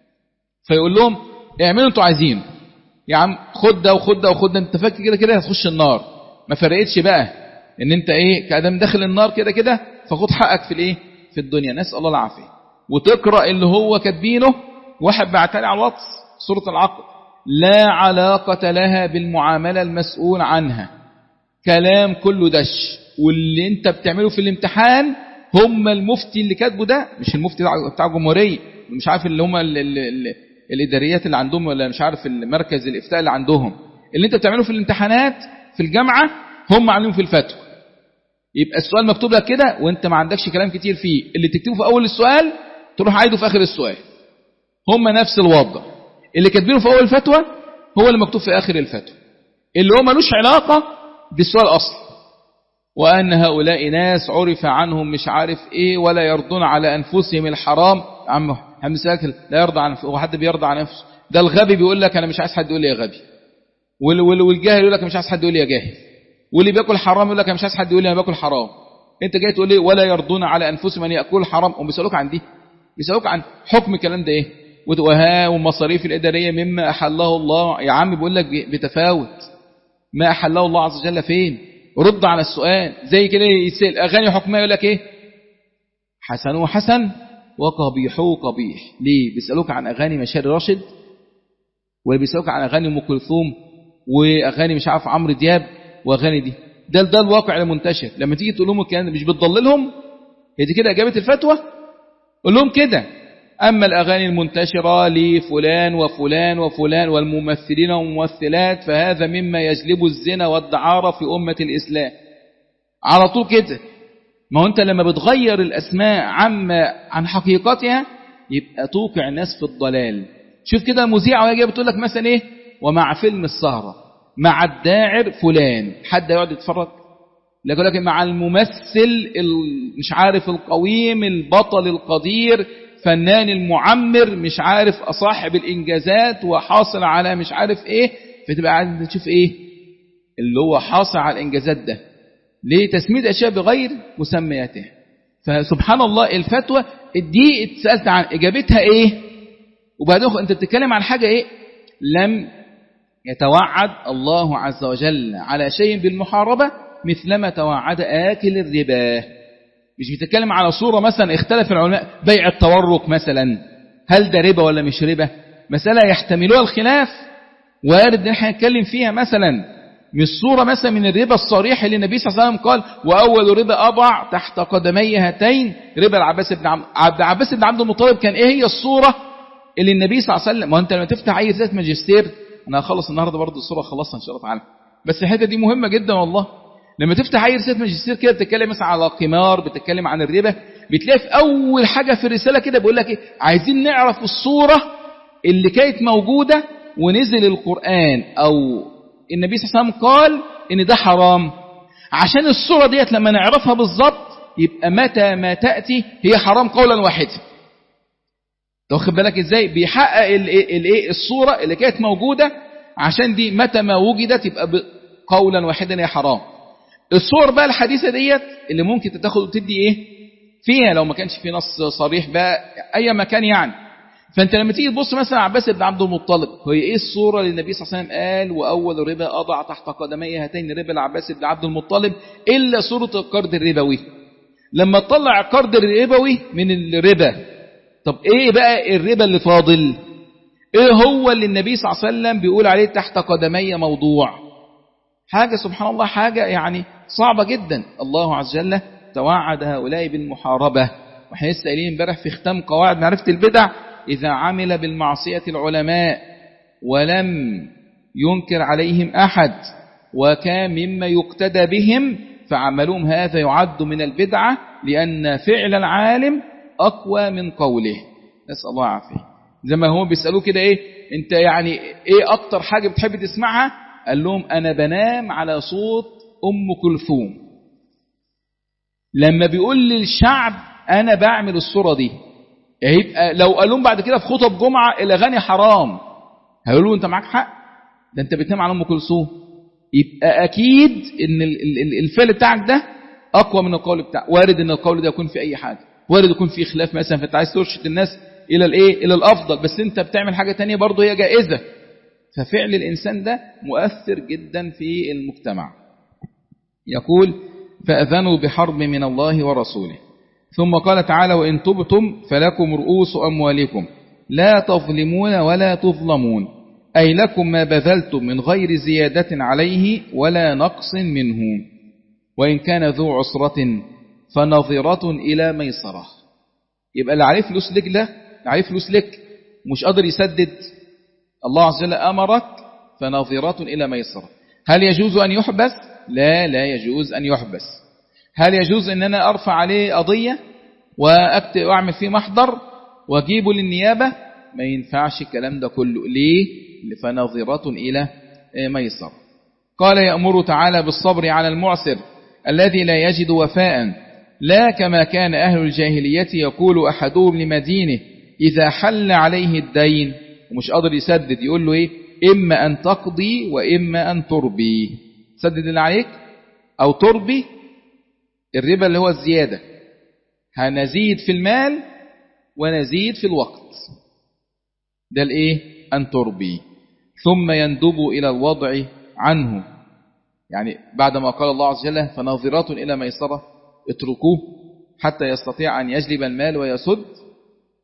فيقول لهم اعملوا انتوا عايزينه يا عم، خد ده وخد ده وخد ده، انت فاكر كده كده هتخش النار، ما فرقتش بقى ان انت ايه كادم داخل النار كده كده، فخد حقك في الايه في الدنيا. نسأل الله العافية. وتقرأ اللي هو كاتبينه، واحد بعتلي على الواتس سورة العقد لا علاقة لها بالمعاملة المسؤول عنها، كلام كله دش، واللي انت بتعمله في الامتحان هم المفتي اللي كاتبه ده، مش المفتي بتاع الجمهورية، مش عارف اللي هم ال ال ال الإداريات اللي عندهم، ولا مش عارف المركز الإفتاء اللي عندهم، اللي انت بتعمله في الامتحانات في الجامعة هم عاملين في الفتوى. يبقى السؤال مكتوب لك كده وانت ما عندكش كلام كتير فيه، اللي تكتبه في أول السؤال تروح عايده في آخر السؤال. هم نفس الوضع، اللي كاتبينه في أول الفتوى هو اللي مكتوب في آخر الفتوى، اللي هو ملوش علاقة بالسؤال أصلا. وأن هؤلاء ناس عرف عنهم مش عارف إيه ولا يرضون على أنفسهم الحرام. عم همساك لا يرضى عن هو حد بيرضى عن نفسه؟ ده الغبي بيقول لك أنا مش عايز حد يقول لي يا غبي، والجاهل يقول لك مش عايز حد يقول لي يا جاهل، واللي بياكل حرام يقول لك أنا مش عايز حد يقول لي أنا باكل حرام. أنت جاي تقول لي ولا يرضون على أنفسهم أن يأكلوا حرام، هم بيسألوك عن دي، بيسألوك عن حكم الكلام ده إيه، وها والمصاريف الإدارية مما أحله الله. يا عم بيقول لك بتفاوت، ما أحله الله عز وجل فين؟ رد على السؤال. زي كده يسأل أغاني حكمية يقول لك إيه حسن وحسن وقبيحه قبيح. ليه؟ بيسألوك عن أغاني مشاري راشد، ولا بيسألوك عن أغاني أم كلثوم وأغاني مش عارف عمرو دياب وأغاني دي؟ ده ده الواقع المنتشر. لما تيجي تقول لهم الكلام ده مش بتضللهم؟ هي دي كده إجابة الفتوى؟ قول لهم كده: أما الأغاني المنتشرة لفلان وفلان وفلان والممثلين والممثلات فهذا مما يجلب الزنا والدعارة في أمة الإسلام. على طول كده. ما هو أنت لما بتغير الأسماء عما عن حقيقتها يبقى توقع الناس في الضلال. شوف كده المذيعة وهي جايه بتقول لك مثلا إيه: ومع فيلم السهرة مع الداعر فلان، حد يقعد يتفرج؟ لكن لكن مع الممثل مش عارف القويم البطل القدير فنان المعمر مش عارف صاحب الإنجازات وحاصل على مش عارف إيه، فتبقى قاعد تشوف إيه اللي هو حاصل على الإنجازات ده. ليه؟ تسميد أشياء بغير مسمياتها. فسبحان الله الفتوى دي اتسألت عن إجابتها إيه، وبعدين أنت بتتكلم عن حاجة إيه لم يتوعد الله عز وجل على شيء بالمحاربة مثلما توعد آكل الربا. مش بتتكلم على صورة مثلا اختلف العلماء بيع التورق مثلا، هل ده ربا ولا مش ربا؟ مسألة يحتملوها الخلاف، وارد ان احنا نتكلم فيها. مثلا مش صورة مثلا من الربا الصريح اللي النبي صلى الله عليه وسلم قال: وأول ربا أضع تحت قدمي هاتين ربا العباس بن عم... عبد العباس بن عبد المطلب. كان ايه هي الصورة اللي النبي صلى الله عليه وسلم؟ ما انت لما تفتح اي رسالة ماجستير، انا هخلص النهارده برضه الصورة خلصها ان شاء الله تعالى، بس الحته دي مهمة جدا والله. لما تفتح اي رسالة ماجستير كده بتتكلم مثلا على القمار، بتتكلم عن الربا، بتلاقي في اول حاجة في الرسالة كده بيقول لك ايه: عايزين نعرف الصورة اللي كانت موجودة ونزل القرآن او النبي صلى الله عليه وسلم قال ان ده حرام، عشان الصورة ديت لما نعرفها بالظبط يبقى متى ما تأتي هي حرام قولا واحدا. واخد بالك ازاي؟ بيحقق الايه الصورة اللي كانت موجودة، عشان دي متى ما وجدت يبقى قولا واحدا هي حرام. الصور بقى الحديثة ديت اللي ممكن تاخد وتدي ايه فيها لو ما كانش في نص صريح بقى اي مكان يعني. فانت لما تيجي تبص مثلا على عباس بن عبد المطلب، هي ايه الصورة اللي النبي صلى الله عليه وسلم قال: واول ربا اضع تحت قدمي هاتين ربا العباس بن عبد المطلب، الا صورة القرض الربوي. لما تطلع القرض الربوي من الربا، طب ايه بقى الربا اللي فاضل؟ ايه هو اللي النبي صلى الله عليه وسلم بيقول عليه تحت قدمي موضوع؟ حاجة سبحان الله، حاجة يعني صعبة جدا. الله عز وجل توعد هؤلاء بالمحاربة. واحنا لسه قايلين امبارح في ختام قواعد معرفة البدع: إذا عمل بالمعصية العلماء ولم ينكر عليهم أحد وكان مما يقتدى بهم فعملهم هذا يعد من البدعة، لأن فعل العالم أقوى من قوله. نسأل الله عافية. زي ما هم بيسألوه كده: إيه أنت يعني إيه أكتر حاجة بتحب تسمعها؟ قال لهم: أنا بنام على صوت أم كلثوم. لما بيقول للشعب أنا بعمل الصورة دي، يبقى لو قال لهم بعد كده في خطب جمعة الأغاني حرام، هيقولوا أنت معاك حق، ده أنت بتنام على أم كلثوم. يبقى أكيد إن الفعل بتاعك ده أقوى من القول بتاعك. وارد إن القول ده يكون في أي حاجة، وارد يكون في خلاف مثلا، فأنت عايز ترشد الناس إلى الإيه إلى الأفضل، بس أنت بتعمل حاجة تانية برضه هي جائزة. ففعل الإنسان ده مؤثر جدا في المجتمع. يقول: فأذنوا بحرب من الله ورسوله. ثم قال تعالى: وإن تبتم فلكم رؤوس أموالكم لا تظلمون ولا تظلمون، أي لكم ما بذلتم من غير زيادة عليه ولا نقص منه، وإن كان ذو عسرة فنظرة إلى ميسرة. يبقى اللي عليه فلوس لك ده عليه فلوس لك مش قادر يسدد، الله عز وجل أمرك فنظرة إلى ميسرة. هل يجوز أن يحبس؟ لا لا يجوز أن يحبس. هل يجوز أن أنا أرفع عليه قضية وأعمل فيه محضر وأجيبه للنيابة؟ ما ينفعش الكلام ده كله. ليه؟ فنظرة إلى ميسرة. قال: يأمر تعالى بالصبر على المعسر الذي لا يجد وفاء، لا كما كان أهل الجاهلية يقول أحدهم لمدينه إذا حل عليه الدين ومش قادر يسدد، يقول له إيه؟ إما أن تقضي وإما أن تربي. سدد اللي عليك أو تربي. الربا اللي هو الزيادة، هنزيد في المال ونزيد في الوقت، ده الإيه؟ أن تربي. ثم يندب إلى الوضع عنه، يعني بعد ما قال الله عز وجل فناظرات إلى ميسرة، اتركوه حتى يستطيع أن يجلب المال ويسد،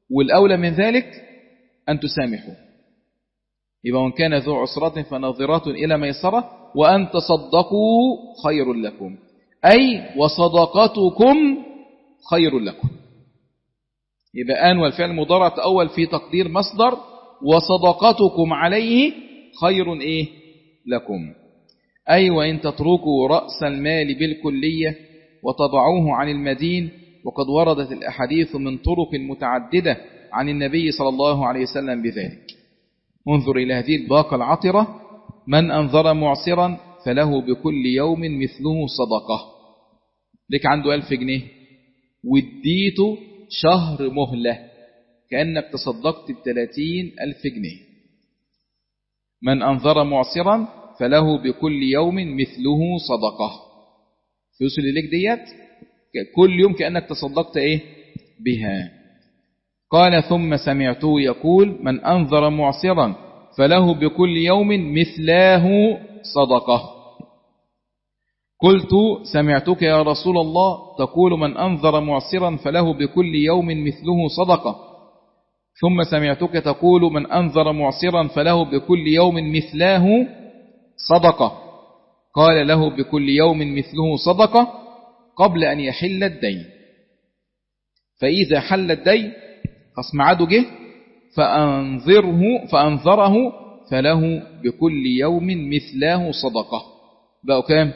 والأولى من ذلك أن تسامحوا. يبقى وإن كان ذو عسرة فناظرات إلى ميسرة وأن تصدقوا خير لكم، أي وصدقتكم خير لكم. يبقى أن والفعل المضارع تأول في تقدير مصدر وصدقتكم عليه خير إيه لكم، أي وإن تتركوا رأس المال بالكلية وتضعوه عن المدين. وقد وردت الأحاديث من طرق متعددة عن النبي صلى الله عليه وسلم بذلك. انظر إلى هذه الباقة العطرة: من أنظر معسرا فله بكل يوم مثله صدقة. لك عنده ألف جنيه واديته شهر مهلة، كأنك تصدقت بثلاثين ألف جنيه. من أنظر معسرا فله بكل يوم مثله صدقة. فلوس اللي لك ديت كل يوم كأنك تصدقت إيه بها. قال ثم سمعته يقول: من أنظر معسرا فله بكل يوم مثله صدقة. قلت: سمعتك يا رسول الله تقول من أنظر معسرا فله بكل يوم مثله صدقة، ثم سمعتك تقول من أنظر معسرا فله بكل يوم مثله صدقة. قال: له بكل يوم مثله صدقة قبل أن يحل الدين، فإذا حل الدين خصم عدو جه فأنظره, فأنظره فله بكل يوم مثله صدقة. بقوا كام؟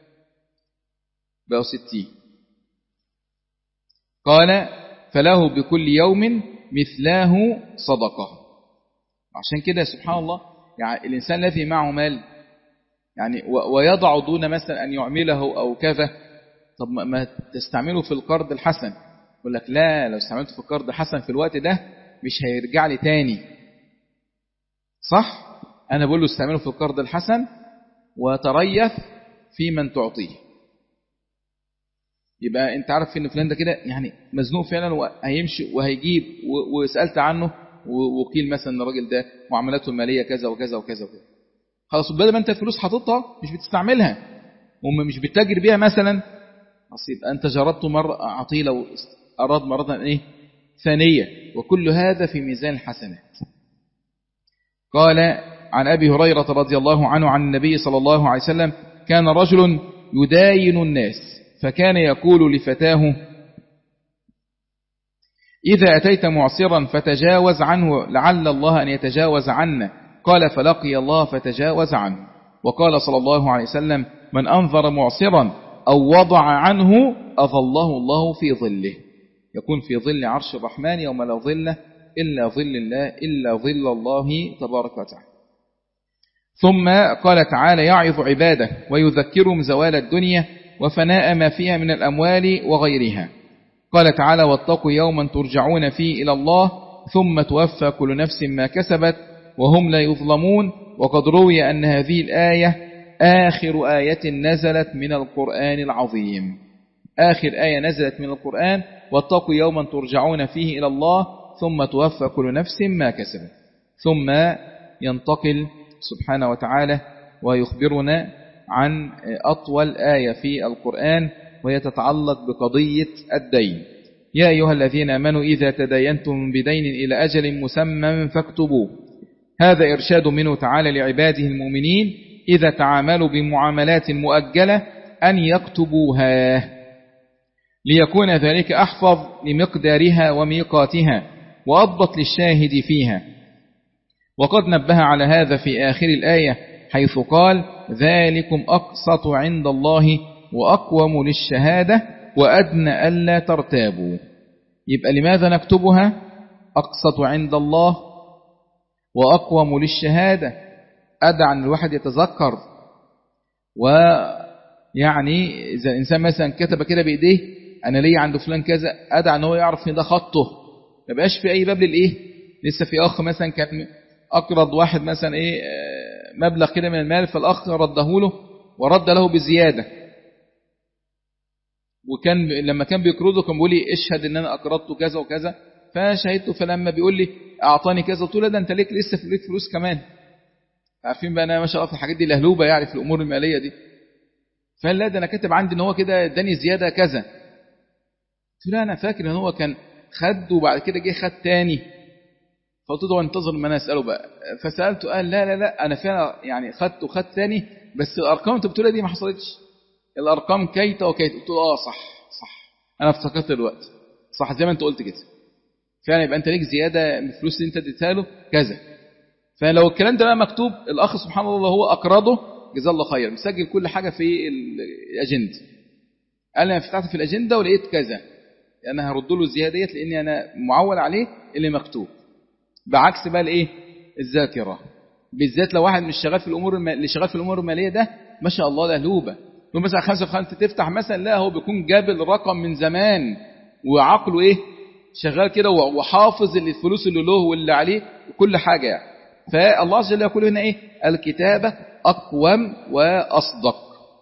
بقوا ستين. قال: فله بكل يوم مثله صدقة. عشان كده سبحان الله، يعني الإنسان الذي معه مال يعني ويضع دون مثلا أن يعمله أو كذا، طب ما تستعمله في القرض الحسن. يقول لك لا، لو استعملته في القرض الحسن في الوقت ده مش هيرجع لي تاني. صح؟ أنا بقول له استعمله في القرض الحسن وتريث في من تعطيه. يبقى انت عارف ان فلان ده كده يعني مزنوق فعلا وهيمشي وهيجيب، وسألت عنه ووكيل مثلا الراجل ده معاملاته المالية كذا وكذا وكذا وكذا. خلاص بدل ما انت الفلوس حاططها مش بتستعملها ومش بتتاجر بيها مثلا، خلاص يبقى انت جربته مرة عطيلة وأراد مرة ايه ثانية، وكل هذا في ميزان الحسنات. قال عن أبي هريرة رضي الله عنه عن النبي صلى الله عليه وسلم: كان رجل يداين الناس فكان يقول لفتاه: إذا أتيت معسرا فتجاوز عنه لعل الله أن يتجاوز عنا. قال: فلقي الله فتجاوز عنه. وقال صلى الله عليه وسلم: من أنظر معسرا أو وضع عنه أظله الله في ظله، يكون في ظل عرش الرحمن يوم لا ظل إلا ظل الله إلا ظل الله تبارك وتعالى. ثم قال تعالى: يعظ عباده ويذكرهم زوال الدنيا وفناء ما فيها من الأموال وغيرها. قال تعالى: واتقوا يوما ترجعون فيه إلى الله ثم توفى كل نفس ما كسبت وهم لا يظلمون. وقد روي أن هذه الآية آخر آية نزلت من القرآن العظيم. آخر آية نزلت من القرآن: واتقوا يوما ترجعون فيه إلى الله ثم توفى كل نفس ما كسبت. ثم ينتقل سبحانه وتعالى ويخبرنا عن أطول آية في القرآن، وهي تتعلق بقضية الدين. يا أيها الذين آمنوا إذا تداينتم بدين إلى أجل مسمى فاكتبوه. هذا إرشاد منه تعالى لعباده المؤمنين إذا تعاملوا بمعاملات مؤجلة أن يكتبوها، ليكون ذلك أحفظ لمقدارها وميقاتها وأضبط للشاهد فيها. وقد نبه على هذا في آخر الآية حيث قال: ذلكم أقسط عند الله وأقوم للشهادة وأدنى ألا ترتابوا. يبقى لماذا نكتبها؟ أقسط عند الله وأقوم للشهادة، أدعى أن الواحد يتذكر. ويعني إذا الإنسان مثلا كتب كده بإيديه أنا ليه عند فلان كذا، أدعى أنه يعرف إن ده خطه، ما بقاش في أي باب للإيه. لسه في أخ مثلا كان أقرض واحد مثلا إيه مبلغ كده من المال، فالأخ رده له ورد له بزيادة، وكان لما كان بيقرضه كان بيقول لي اشهد ان انا اقرضته كذا وكذا، فشهدته. فلما بيقول لي اعطاني كذا قلت له ده انت ليك لسه في ليك فلوس كمان. عارفين بقى انا ما شاء الله في الحاجات دي لهلوبه يعني في الامور الماليه دي. فلا ده انا كاتب عندي ان هو كده اداني زياده كذا. قلت له انا فاكر ان هو كان خد وبعد كده جه خد تاني. فقلت له انتظر ما انا اساله بقى. فسالته قال لا لا لا انا فعلا يعني خدت وخد تاني، بس الارقام انت بتقولها دي ما حصلتش، الارقام كيت وكيت. قلت له اه صح صح انا افتكرت دلوقتي، صح زي ما انت قلت كده فعلا، يبقى انت ليك زياده من الفلوس اللي انت اديتها له كذا. فلو الكلام ده بقى مكتوب، الاخ سبحان الله هو اقرضه جزاه الله خير، مسجل كل حاجه في الاجنده، قال انا فتحت في الاجنده ولقيت كذا، انا هرد له الزياده ديت لاني انا معول عليه اللي مكتوب. بعكس بقى الايه الذاكره، بالذات لو واحد مش شغال في الامور الم... اللي شغال في الامور الماليه ده ما شاء الله ده لهوبه، يقول مثلا خمسة في خمسة تفتح مثلا، لا هو بيكون جاب الرقم من زمان وعقله ايه شغال كده وحافظ الفلوس اللي له واللي عليه وكل حاجه يعني. فالله عز وجل يقول هنا ايه الكتابه اقوم واصدق.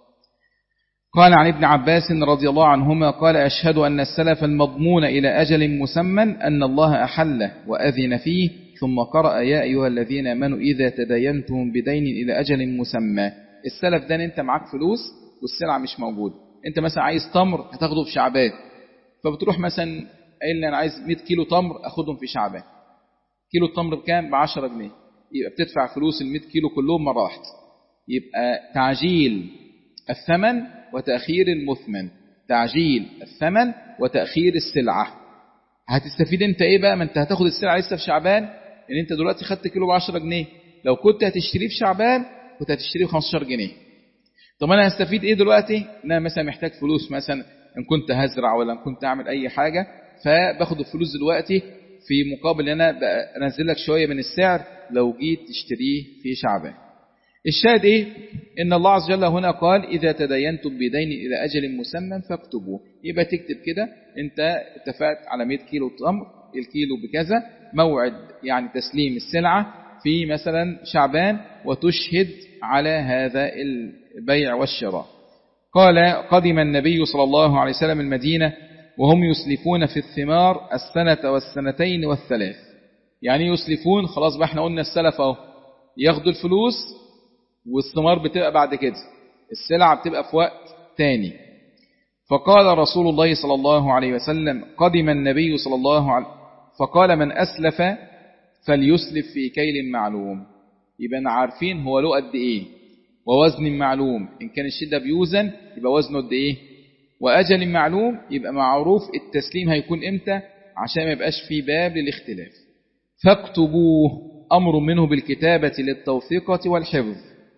قال عن ابن عباس رضي الله عنهما قال أشهد أن السلف المضمون إلى أجل مسمى أن الله أحله وأذن فيه، ثم قرأ يا أيها الذين آمنوا إذا تداينتم بدين إلى أجل مسمى. السلف ده أنت معاك فلوس والسلعة مش موجود، أنت مثلا عايز تمر هتاخده في شعبان، فبتروح مثلا قايل لي أنا عايز مئة كيلو تمر أخدهم في شعبان، كيلو التمر بكام؟ بعشرة جنيه، يبقى بتدفع فلوس المئة كيلو كلهم مرة واحدة. يبقى تعجيل الثمن وتأخير المثمن، تعجيل الثمن وتأخير السلعة. هتستفيد انت ايه بقى؟ ما انت هتاخد السلعة لسه في شعبان، ان انت دلوقتي خدت كيلو بعشرة جنيه، لو كنت هتشتريه في شعبان كنت هتشتريه بخمستاشر جنيه. طب انا هستفيد ايه دلوقتي؟ ان انا مثلا محتاج فلوس، مثلا ان كنت هزرع ولا ان كنت اعمل اي حاجة، فباخد الفلوس دلوقتي في مقابل ان انا انزل لك شوية من السعر لو جيت تشتريه في شعبان. الشاهد ايه؟ ان الله عز وجل هنا قال اذا تداينتم بدين الى اجل مسمى فاكتبوه. يبقى تكتب كده انت اتفقت على مئة كيلو تمر، الكيلو بكذا، موعد يعني تسليم السلعة في مثلا شعبان، وتشهد على هذا البيع والشراء. قال قدم النبي صلى الله عليه وسلم المدينة وهم يسلفون في الثمار السنة والسنتين والثلاث. يعني يسلفون خلاص بقى احنا قلنا السلف اهو، ياخدوا الفلوس والثمار بتبقى بعد كده، السلعة بتبقى في وقت تاني. فقال رسول الله صلى الله عليه وسلم قدم النبي صلى الله عليه فقال من أسلف فليسلف في كيل معلوم. يبقى عارفين هو له قد ايه ووزن معلوم، إن كان الشيء ده بيوزن يبقى وزنه قد ايه، وأجل معلوم يبقى معروف التسليم هيكون امتى عشان ما يبقاش في باب للاختلاف. فاكتبوه أمر منه بالكتابة للتوثيقة والحفظ.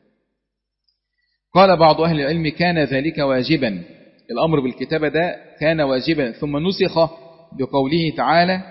قال بعض أهل العلم كان ذلك واجبا، الأمر بالكتابة ده كان واجبا، ثم نسخ بقوله تعالى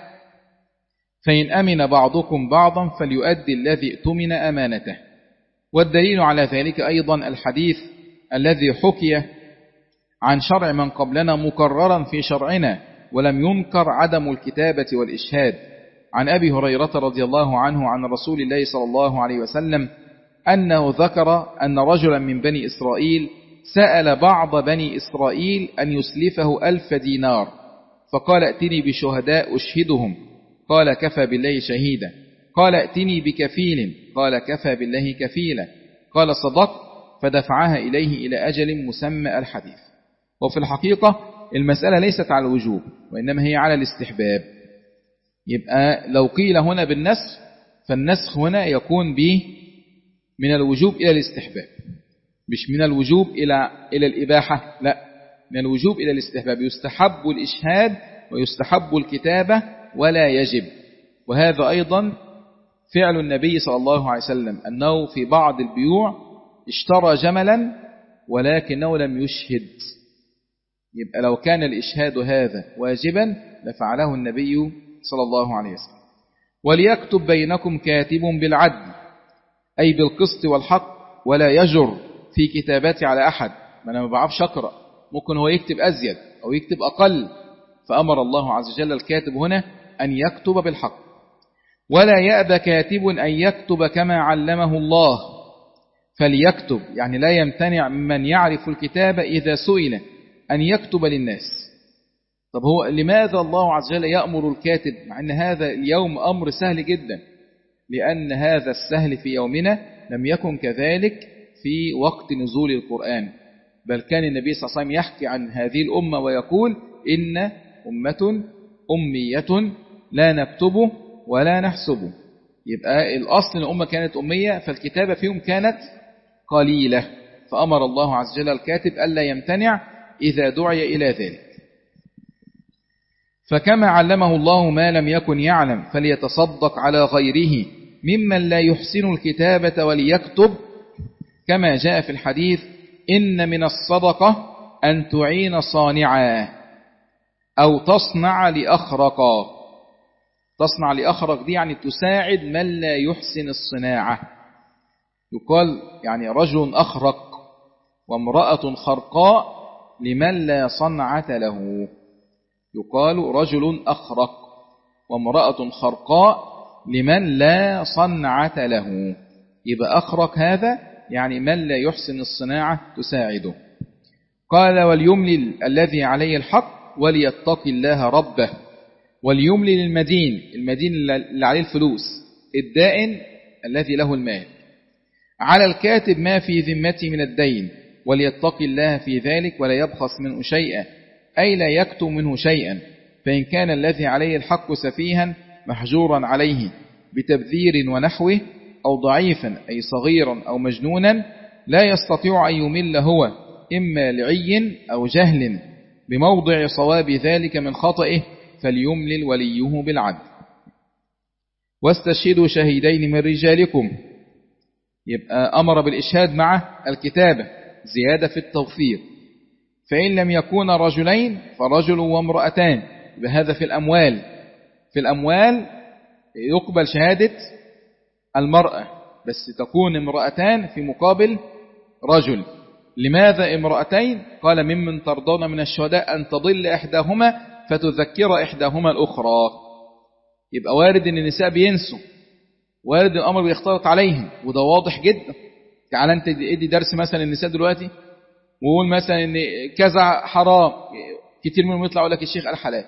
فإن أمن بعضكم بعضا فليؤدي الذي اؤتمن أمانته. والدليل على ذلك أيضا الحديث الذي حكي عن شرع من قبلنا مكررا في شرعنا ولم ينكر عدم الكتابة والإشهاد، عن أبي هريرة رضي الله عنه عن رسول الله صلى الله عليه وسلم أنه ذكر أن رجلا من بني إسرائيل سأل بعض بني إسرائيل أن يسلفه ألف دينار، فقال ائتني بشهداء أشهدهم، قال كفى بالله شهيدا، قال ائتني بكفيل، قال كفى بالله كفيلا، قال صدق، فدفعها إليه إلى أجل مسمى الحديث. وفي الحقيقة المسألة ليست على الوجوب وإنما هي على الاستحباب. يبقى لو قيل هنا بالنسخ فالنسخ هنا يكون به من الوجوب إلى الاستحباب، مش من الوجوب إلى إلى الإباحة، لا، من الوجوب إلى الاستحباب. يستحب الإشهاد ويستحب الكتابة ولا يجب. وهذا أيضا فعل النبي صلى الله عليه وسلم، أنه في بعض البيوع اشترى جملا ولكنه لم يشهد. يبقى لو كان الإشهاد هذا واجبا لفعله النبي صلى الله عليه وسلم. وليكتب بينكم كاتب بالعدل أي بالقسط والحق، ولا يجر في كتاباتي على أحد. ما أنا ما بعرفش أقرأ، ممكن هو يكتب أزيد أو يكتب أقل، فأمر الله عز وجل الكاتب هنا أن يكتب بالحق. ولا يأبى كاتب أن يكتب كما علمه الله فليكتب، يعني لا يمتنع من يعرف الكتابة إذا سئل أن يكتب للناس. طب هو لماذا الله عز وجل يأمر الكاتب مع أن هذا اليوم أمر سهل جدا؟ لأن هذا السهل في يومنا لم يكن كذلك في وقت نزول القرآن، بل كان النبي صلى الله عليه وسلم يحكي عن هذه الأمة ويقول إن أمة أمية لا نكتبه ولا نحسبه. يبقى الأصل أن الأمة كانت أمية، فالكتابة فيهم كانت قليلة، فأمر الله عز وجل الكاتب ألا يمتنع إذا دعي إلى ذلك. فكما علمه الله ما لم يكن يعلم فليتصدق على غيره ممن لا يحسن الكتابة وليكتب، كما جاء في الحديث إن من الصدقة أن تعين صانعا أو تصنع لأخرق. تصنع لأخرق دي يعني تساعد من لا يحسن الصناعة. يقال يعني رجل أخرق وامرأة خرقاء لمن لا صنعة له. يقال رجل أخرق وامرأة خرقاء لمن لا صنعة له. يبقى أخرق هذا يعني من لا يحسن الصناعة تساعده. قال وليملل الذي عليه الحق وليتق الله ربه. وليملل المدين، المدين اللي عليه الفلوس، الدائن الذي له المال، على الكاتب ما في ذمته من الدين، وليتق الله في ذلك ولا يبخس منه شيئا، أي لا يكتم منه شيئا. فإن كان الذي عليه الحق سفيها محجورا عليه بتبذير ونحوه، أو ضعيفا أي صغيرا أو مجنونا لا يستطيع أن يمل هو، إما لعي أو جهل بموضع صواب ذلك من خطئه، فليملل وليه بالعدل. واستشهدوا شهيدين من رجالكم. يبقى أمر بالإشهاد مع الكتابة، زيادة في التوفير. فإن لم يكون رجلين فرجل وامرأتان. بهذا في الأموال، في الأموال يقبل شهادة المرأة، بس تكون امرأتان في مقابل رجل. لماذا امرأتين؟ قال ممن ترضون من الشهداء أن تضل إحداهما فتذكر إحداهما الأخرى. يبقى وارد أن النساء بينسوا، وارد الأمر بيختلط عليهم، وده واضح جدا. تعال أنت ادي درس مثلا النساء دلوقتي وقول مثلا ان كذا حرام، كتير منهم يطلع يقول لك الشيخ قال حلال.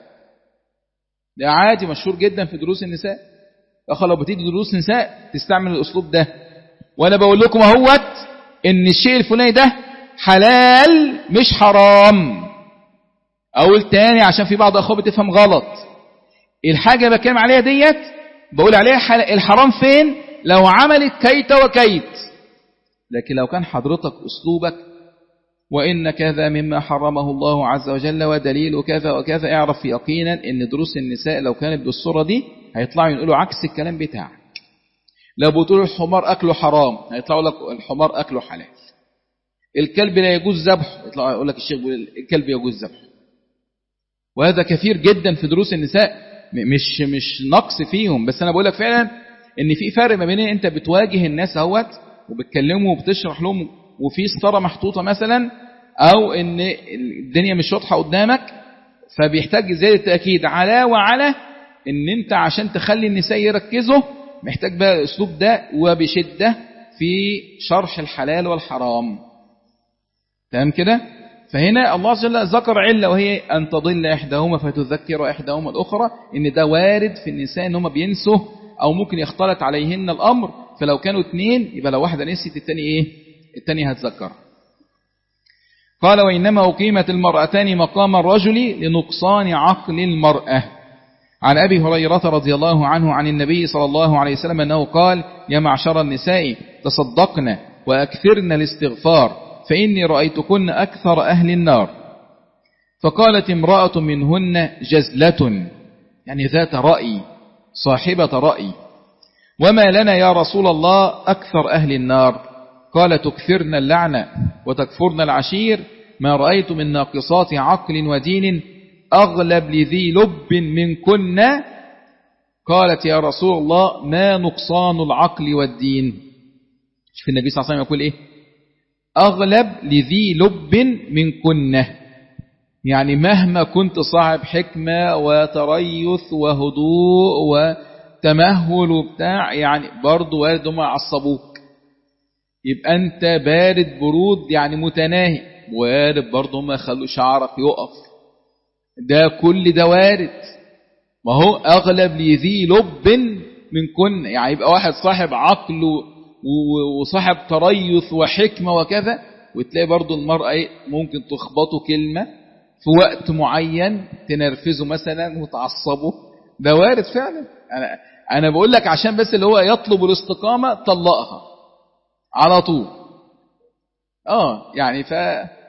ده عادي مشهور جدا في دروس النساء. اخي لو بتيجي دروس نساء تستعمل الاسلوب ده، وانا بقول لكم اهوت ان الشيء الفلاني ده حلال مش حرام. اقول تاني عشان في بعض اخوات بتفهم غلط. الحاجه اللي بتكلم عليها ديت بقول عليها الحرام فين؟ لو عملت كيت وكيت. لكن لو كان حضرتك اسلوبك وإن كذا مما حرمه الله عز وجل ودليل كذا وكذا، اعرف يقينا ان دروس النساء لو كانت بالصورة دي هيطلعوا يقولوا عكس الكلام بتاعك. لو بتقول الحمار أكله حرام هيطلعوا لك الحمار أكله حلال. الكلب لا يجوز ذبحه يطلعوا يقول لك الشيخ بيقول الكلب يجوز ذبحه. وهذا كثير جدا في دروس النساء، مش مش نقص فيهم، بس أنا بقول لك فعلا ان في فرق ما بين انت بتواجه الناس اهوت وبتكلمهم وبتشرح لهم وفي ستارة محطوطة مثلا، أو إن الدنيا مش واضحة قدامك، فبيحتاج زيادة تأكيد على وعلى إن أنت عشان تخلي النساء يركزوا محتاج بقى الأسلوب ده وبشدة في شرح الحلال والحرام. تمام كده؟ فهنا الله عز وجل ذكر علة وهي أن تضل إحداهما فتذكر إحداهما الأخرى، إن ده وارد في النساء إن هم بينسوا أو ممكن يختلط عليهن الأمر، فلو كانوا اثنين يبقى لو واحدة نسيت الثاني إيه؟ الثاني هتذكر. قال وإنما أقيمت المرأتان مقام الرجل لنقصان عقل المرأة. عن أبي هريرة رضي الله عنه عن النبي صلى الله عليه وسلم أنه قال يا معشر النساء تصدقن وأكثرن الاستغفار فإني رأيتكن أكثر أهل النار. فقالت امرأة منهن جزلة يعني ذات رأي، صاحبة رأي، وما لنا يا رسول الله أكثر أهل النار؟ قال تكثرن اللعنة وتكفرن العشير، ما رأيت من ناقصات عقل ودين أغلب لذي لب منكن. قالت يا رسول الله ما نقصان العقل والدين؟ شوف النبي صلى الله عليه وسلم يقول إيه؟ أغلب لذي لب منكن، يعني مهما كنت صاحب حكمة وتريث وهدوء وتمهل وبتاع، يعني برضو وارد ما عصبوك، يبقى أنت بارد برود يعني متناهي، وارد برضو ما خلوا شعرك يقف، ده كل ده وارد. ما هو أغلب لذي لب منكن، يعني يبقى واحد صاحب عقل وصاحب تريث وحكمة وكذا، وتلاقي برضو المرأة ممكن تخبطه كلمة في وقت معين تنرفزه مثلا وتعصبه، ده وارد فعلا. أنا, أنا بقول لك عشان بس اللي هو يطلب الاستقامة طلقها على طول. آه يعني ف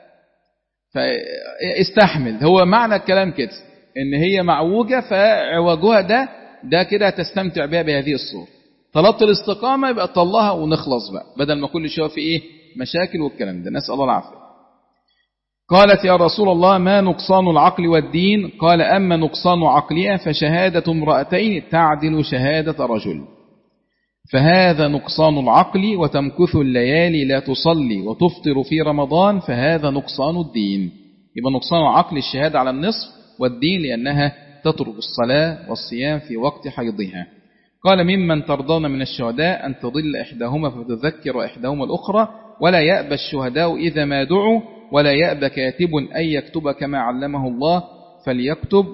فاستحمل، هو معنى الكلام كده ان هي معوجة فعوجها ده ده كده تستمتع بها بهذه الصورة. طلبت الاستقامة يبقى طلها ونخلص بقى، بدل ما كل شوية في ايه مشاكل والكلام ده، نسأل الله العافية. قالت يا رسول الله ما نقصان العقل والدين؟ قال أما نقصان عقلها فشهادة امرأتين تعدل شهادة رجل، فهذا نقصان العقل، وتمكث الليالي لا تصلي وتفطر في رمضان فهذا نقصان الدين. يبقى نقصان العقل الشهادة على النصف، والدين لأنها تترك الصلاة والصيام في وقت حيضها. قال ممن ترضون من الشهداء أن تضل إحداهما فتذكر إحداهما الأخرى، ولا يأبى الشهداء إذا ما دعوا، ولا يأبى كاتب أن يكتب كما علمه الله فليكتب.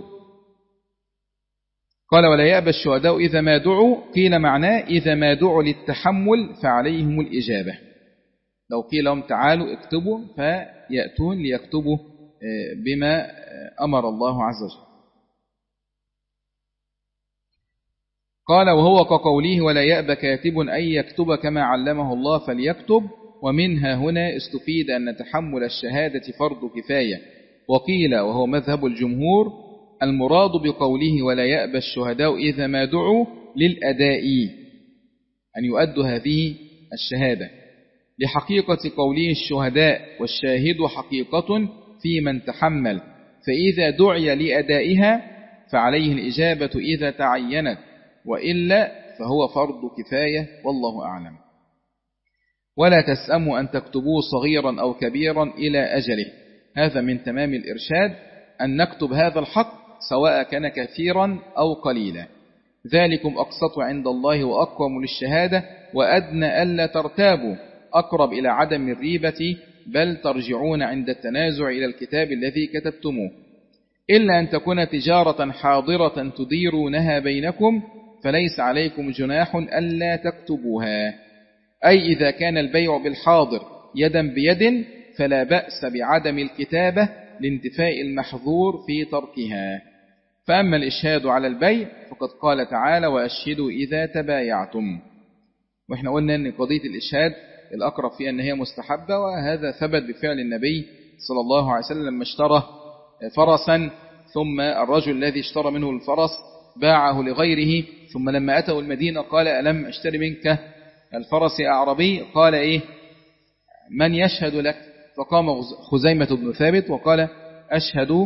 قال ولا يأبى الشهداء إذا ما دعوا، قيل معناه إذا ما دعوا للتحمل فعليهم الإجابة. لو قيل لهم تعالوا اكتبوا فيأتون ليكتبوا بما أمر الله عز وجل. قال وهو كقوله ولا يأبى كاتب أن يكتب كما علمه الله فليكتب. ومنها هنا استفيد أن تحمل الشهادة فرض كفاية. وقيل وهو مذهب الجمهور المراد بقوله ولا يأبى الشهداء إذا ما دعوا للأداء، أن يؤدوا هذه الشهادة، لحقيقة قوله الشهداء والشاهد حقيقة في من تحمل، فإذا دعي لأدائها فعليه الإجابة إذا تعينت، وإلا فهو فرض كفاية والله أعلم. ولا تسأموا أن تكتبوه صغيرا أو كبيرا إلى أجله. هذا من تمام الإرشاد أن نكتب هذا الحق سواء كان كثيرا أو قليلا، ذلكم أقسط عند الله وأقوم للشهادة وأدنى ألا ترتابوا، أقرب إلى عدم الريبة، بل ترجعون عند التنازع إلى الكتاب الذي كتبتموه، إلا أن تكون تجارة حاضرة تديرونها بينكم فليس عليكم جناح ألا تكتبوها. أي إذا كان البيع بالحاضر يدا بيد فلا بأس بعدم الكتابة لانتفاء المحظور في تركها. فأما الإشهاد على البيع فقد قال تعالى وأشهدوا إذا تبايعتم، وإحنا قلنا أن قضية الإشهاد الأقرب فيها أن هي مستحبة، وهذا ثبت بفعل النبي صلى الله عليه وسلم لما اشترى فرسا، ثم الرجل الذي اشترى منه الفرس باعه لغيره، ثم لما أتوا المدينة قال ألم أشتري منك الفرس يا أعربي؟ قال إيه من يشهد لك؟ فقام خزيمة بن ثابت وقال أشهد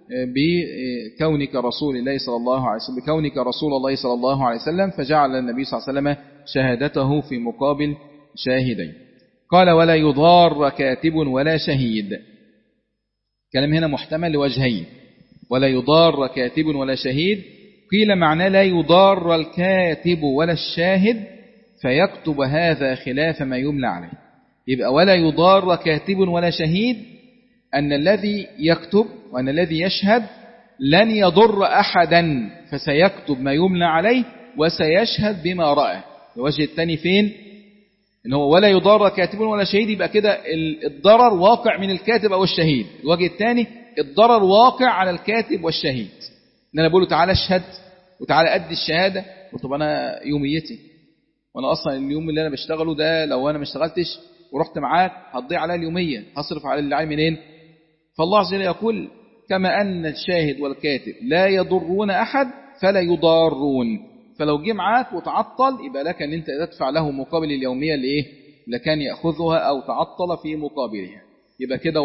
بكونك رسول الله صلى الله عليه وسلم بكونك رسول الله صلى الله عليه وسلم، فجعل النبي صلى الله عليه وسلم شهادته في مقابل شاهدين. قال ولا يضار كاتب ولا شهيد. كلام هنا محتمل لوجهين، ولا يضار كاتب ولا شهيد. قيل معناه لا يضار الكاتب ولا الشاهد فيكتب هذا خلاف ما يملى عليه. يبقى ولا يضار كاتب ولا شهيد أن الذي يكتب وأن الذي يشهد لن يضر أحدا، فسيكتب ما يملى عليه وسيشهد بما رأى. الوجه الثاني فين؟ إن هو ولا يضار كاتب ولا شهيد، يبقى كده الضرر واقع من الكاتب أو الشهيد. الوجه الثاني الضرر واقع على الكاتب والشهيد، إن أنا بقوله تعالى اشهد وتعالى أدي الشهادة، وطب أنا يوميتي وأنا أصلا اليوم اللي أنا بشتغله ده لو أنا ما اشتغلتش ورحت معاك هتضيع على اليومية، هصرف على اللي علي منين؟ فالله عز وجل يقول كما أن الشاهد والكاتب لا يضرون أحد فلا يضارون، فلو جه معاك وتعطل يبقى لك أن أنت تدفع له مقابل اليومية اللي إيه لكان يأخذها أو تعطل في مقابلها. يبقى كده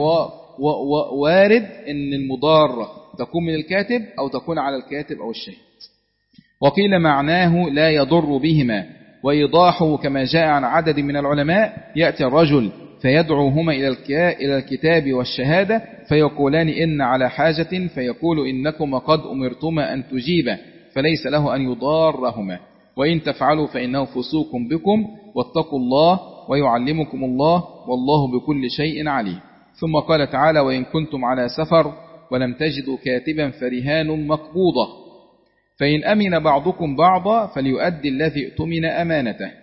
وارد أن المضارة تكون من الكاتب أو تكون على الكاتب أو الشاهد. وقيل معناه لا يضر بهما، وإيضاحه كما جاء عن عدد من العلماء يأتي الرجل فيدعوهما إلى الكتاب والشهادة فيقولان إن على حاجة، فيقول إنكما قد أمرتما أن تجيبا، فليس له أن يضارهما، وإن تفعلوا فإنه فسوق بكم، واتقوا الله ويعلمكم الله والله بكل شيء عليم. ثم قال تعالى وإن كنتم على سفر ولم تجدوا كاتبا فرهان مقبوضة، فإن أمن بعضكم بعضا فليؤدي الذي اؤتمن أمانته.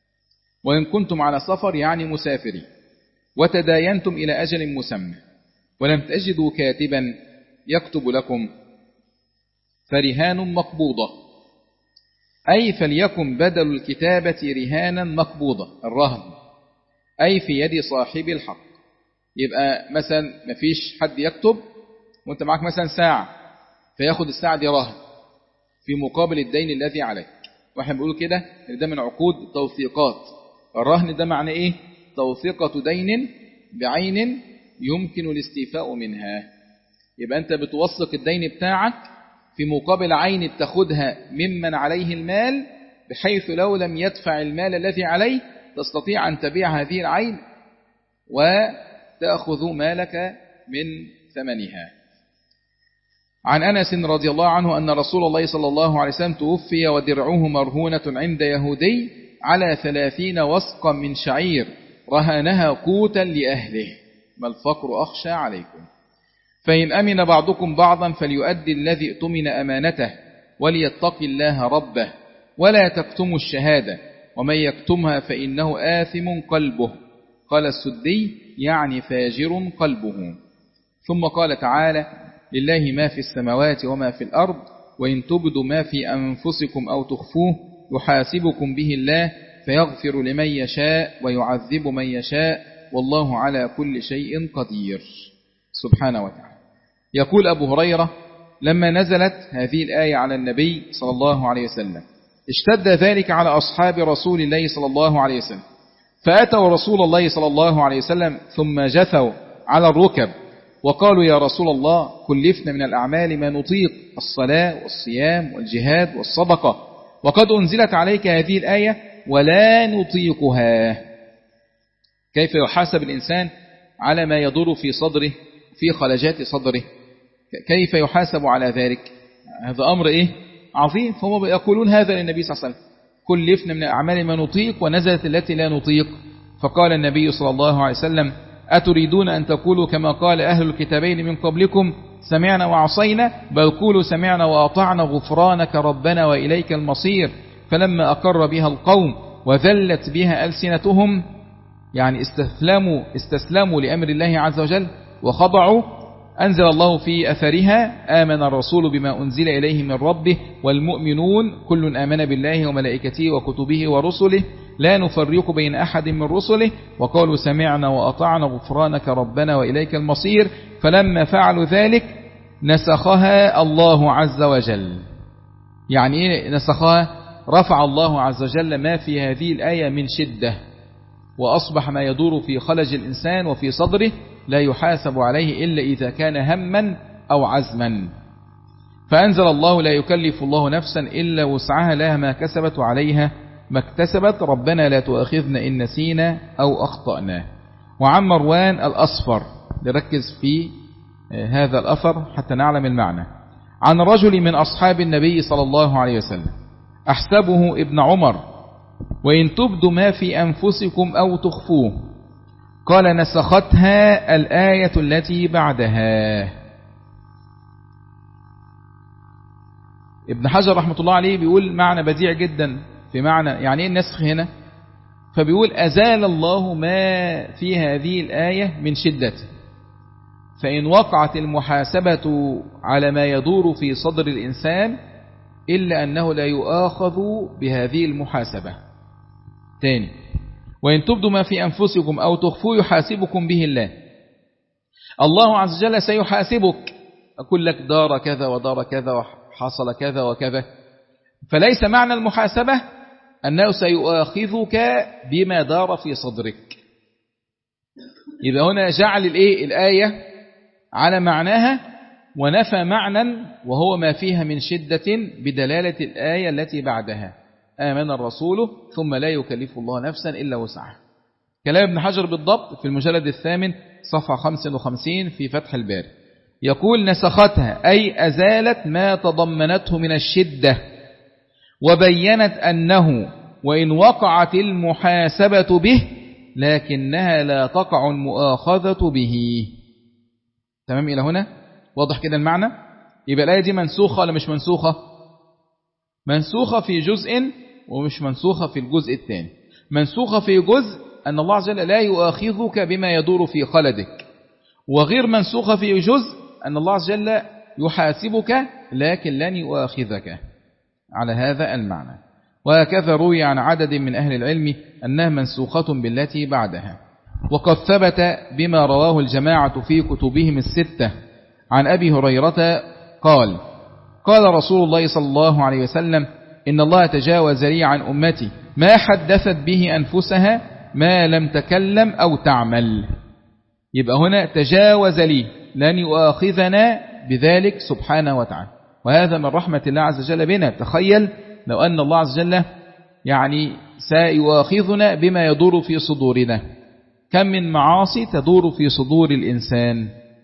وإن كنتم على سفر يعني مسافرين وتداينتم إلى أجل مسمى ولم تجدوا كاتبا يكتب لكم فرهان مقبوضة، أي فليكن بدل الكتابة رهانا مقبوضة، الرهن أي في يد صاحب الحق. يبقى مثلا مفيش حد يكتب وانت معك مثلا ساعة، فياخد الساعة دي رهن في مقابل الدين الذي عليك. واحنا بنقول كده ده من عقود التوثيقات. الرهن ده معنى ايه؟ توثيقة دين بعين يمكن الاستيفاء منها. يبقى انت بتوثق الدين بتاعك في مقابل عين بتاخدها ممن عليه المال، بحيث لو لم يدفع المال الذي عليه تستطيع أن تبيع هذه العين وتأخذ مالك من ثمنها. عن أنس رضي الله عنه أن رسول الله صلى الله عليه وسلم توفي ودرعه مرهونة عند يهودي على ثلاثين وسقا من شعير رهنها قوتا لأهله، ما الفقر أخشى عليكم. فإن أمن بعضكم بعضا فليؤدي الذي اؤتمن أمانته وليتق الله ربه ولا تكتموا الشهادة ومن يكتمها فإنه آثم قلبه. قال السدي يعني فاجر قلبه. ثم قال تعالى لله ما في السماوات وما في الأرض وإن تبدوا ما في أنفسكم أو تخفوه يحاسبكم به الله فيغفر لمن يشاء ويعذب من يشاء والله على كل شيء قدير سبحانه وتعالى. يقول أبو هريرة لما نزلت هذه الآية على النبي صلى الله عليه وسلم اشتد ذلك على أصحاب رسول الله صلى الله عليه وسلم، فأتوا رسول الله صلى الله عليه وسلم ثم جثوا على الركب وقالوا يا رسول الله كلفنا من الأعمال ما نطيق، الصلاة والصيام والجهاد والصدقة، وقد أنزلت عليك هذه الآية ولا نطيقها. كيف يحاسب الإنسان على ما يدور في صدره في خلجات صدره؟ كيف يحاسب على ذلك؟ هذا أمر إيه عظيم. فهم يقولون هذا للنبي صلى الله عليه وسلم كلفنا من الأعمال ما نطيق ونزلت التي لا نطيق. فقال النبي صلى الله عليه وسلم أتريدون أن تقولوا كما قال أهل الكتابين من قبلكم سمعنا وعصينا؟ بل قولوا سمعنا وأطعنا غفرانك ربنا وإليك المصير. فلما أقر بها القوم وذلت بها ألسنتهم، يعني استسلموا استسلموا لأمر الله عز وجل وخضعوا، أنزل الله في أثرها آمن الرسول بما أنزل إليه من ربه والمؤمنون كل آمن بالله وملائكته وكتبه ورسله لا نفرق بين أحد من رسله وقالوا سمعنا وأطعنا غفرانك ربنا وإليك المصير. فلما فعلوا ذلك نسخها الله عز وجل. يعني إيه نسخها؟ رفع الله عز وجل ما في هذه الآية من شدة، وأصبح ما يدور في خلج الإنسان وفي صدره لا يحاسب عليه إلا إذا كان هما أو عزما. فأنزل الله لا يكلف الله نفسا إلا وسعها لها ما كسبت وعليها ما اكتسبت ربنا لا تؤاخذنا إن نسينا أو أخطأنا. وعن مروان الأصفر، نركز في هذا الأثر حتى نعلم المعنى. عن رجل من أصحاب النبي صلى الله عليه وسلم أحسبه ابن عمر وإن تبدوا ما في أنفسكم أو تخفوه، قال نسختها الآية التي بعدها. ابن حجر رحمة الله عليه بيقول معنى بديع جدا في معنى يعني ايه النسخ هنا. فبيقول أزال الله ما في هذه الآية من شدة، فإن وقعت المحاسبة على ما يدور في صدر الإنسان إلا أنه لا يؤاخذ بهذه المحاسبة. تاني، وإن تبدوا ما في أنفسكم أو تخفوا يحاسبكم به الله. الله عز وجل سيحاسبك، أقول لك دار كذا ودار كذا وحصل كذا وكذا. فليس معنى المحاسبة أنه سيؤاخذك بما دار في صدرك. يبقى هنا جعل الإيه الآية على معناها ونفى معنى وهو ما فيها من شدة بدلالة الآية التي بعدها آمن الرسول ثم لا يكلف الله نفسا إلا وسعها. كلام ابن حجر بالضبط في المجلد الثامن صفحة خمسة وخمسين في فتح الباري يقول نسختها أي أزالت ما تضمنته من الشدة، وبينت أنه وإن وقعت المحاسبة به لكنها لا تقع المؤاخذة به. تمام إلى هنا واضح كده المعنى؟ يبقى الآية دي منسوخة ولا مش منسوخة؟ منسوخة في جزء ومش منسوخة في الجزء الثاني. منسوخة في جزء أن الله عز وجل لا يؤاخذك بما يدور في خلدك، وغير منسوخة في جزء أن الله عز وجل يحاسبك لكن لن يؤاخذك على هذا المعنى. وهكذا روي عن عدد من أهل العلم أنها منسوخة بالتي بعدها. وقد ثبت بما رواه الجماعة في كتبهم الستة عن أبي هريرة قال قال رسول الله صلى الله عليه وسلم إن الله تجاوز لي عن أمتي ما حدثت به أنفسها ما لم تكلم أو تعمل. يبقى هنا تجاوز لي، لن يؤاخذنا بذلك سبحانه وتعالى، وهذا من رحمة الله عز وجل بنا. تخيل لو أن الله عز وجل يعني سيؤاخذنا بما يدور في صدورنا، كم من معاصي تدور في صدور الإنسان،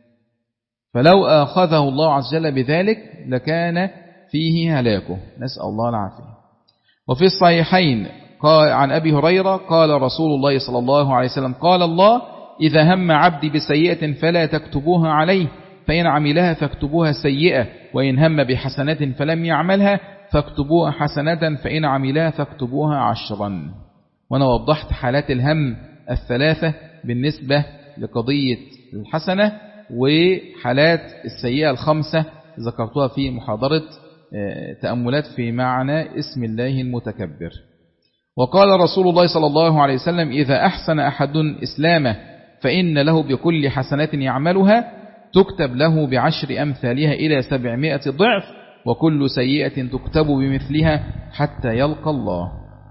فلو آخذه الله عز وجل بذلك لكان فيه هلاكه، نسأل الله العافية. وفي الصحيحين قال عن أبي هريرة قال رسول الله صلى الله عليه وسلم قال الله إذا هم عبدي بسيئة فلا تكتبوها عليه فإن عملها فاكتبوها سيئة وإن هم بحسنة فلم يعملها فاكتبوها حسنة فإن عملها فاكتبوها عشرا. وأنا وضحت حالات الهم الثلاثة بالنسبة لقضية الحسنة، وحالات السيئة الخمسة ذكرتها في محاضرة تأملات في معنى اسم الله المتكبر. وقال رسول الله صلى الله عليه وسلم إذا أحسن أحد إسلامه فإن له بكل حسنة يعملها تكتب له بعشر أمثالها إلى سبعمائة ضعف وكل سيئة تكتب بمثلها حتى يلقى الله.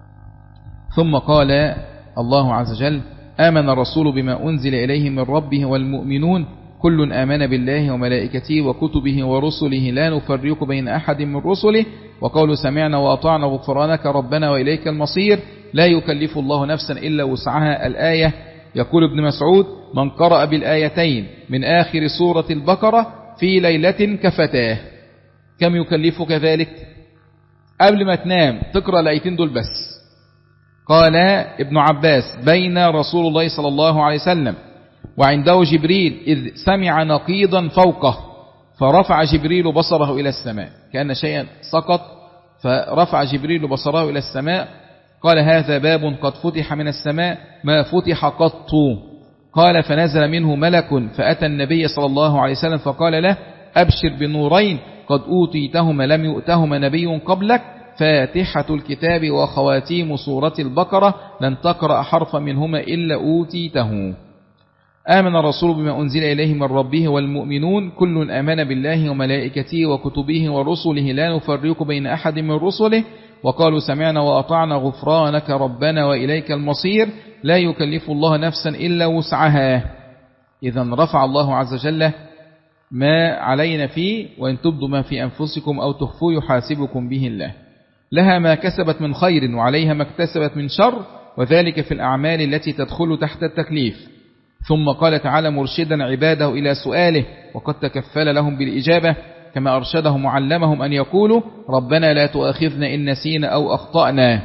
ثم قال الله عز وجل آمن الرسول بما أنزل إليه من ربه والمؤمنون كل آمن بالله وملائكته وكتبه ورسله لا نفرق بين أحد من رسله وقالوا سمعنا وأطعنا غفرانك ربنا وإليك المصير لا يكلف الله نفسا إلا وسعها. الآية. يقول ابن مسعود من قرأ بالآيتين من آخر سورة البقرة في ليلة كفتاه. كم يكلفك ذلك؟ قبل ما تنام تقرأ الآيتين دول بس. قال ابن عباس بين رسول الله صلى الله عليه وسلم وعنده جبريل إذ سمع نقيضا فوقه فرفع جبريل بصره إلى السماء، كأن شيئا سقط فرفع جبريل بصره إلى السماء. قال هذا باب قد فتح من السماء ما فتح قط. قال فنزل منه ملك فأتى النبي صلى الله عليه وسلم فقال له أبشر بنورين قد أوتيتهما لم يؤتهما نبي قبلك فاتحة الكتاب وخواتيم سورة البقرة لن تقرأ حرفا منهما إلا أوتيته. آمن الرسول بما أنزل إليه من ربه والمؤمنون كل آمن بالله وملائكته وكتبه ورسله لا نفرق بين أحد من رسله وقالوا سمعنا وأطعنا غفرانك ربنا وإليك المصير لا يكلف الله نفسا إلا وسعها. إذا رفع الله عز وجل ما علينا فيه وإن تبدوا ما في أنفسكم أو تخفوا يحاسبكم به الله. لها ما كسبت من خير وعليها ما اكتسبت من شر وذلك في الأعمال التي تدخل تحت التكليف. ثم قال تعالى مرشدا عباده إلى سؤاله وقد تكفل لهم بالإجابة كما أرشدهم معلمهم أن يقولوا ربنا لا تؤاخذنا إن نسينا أو أخطأنا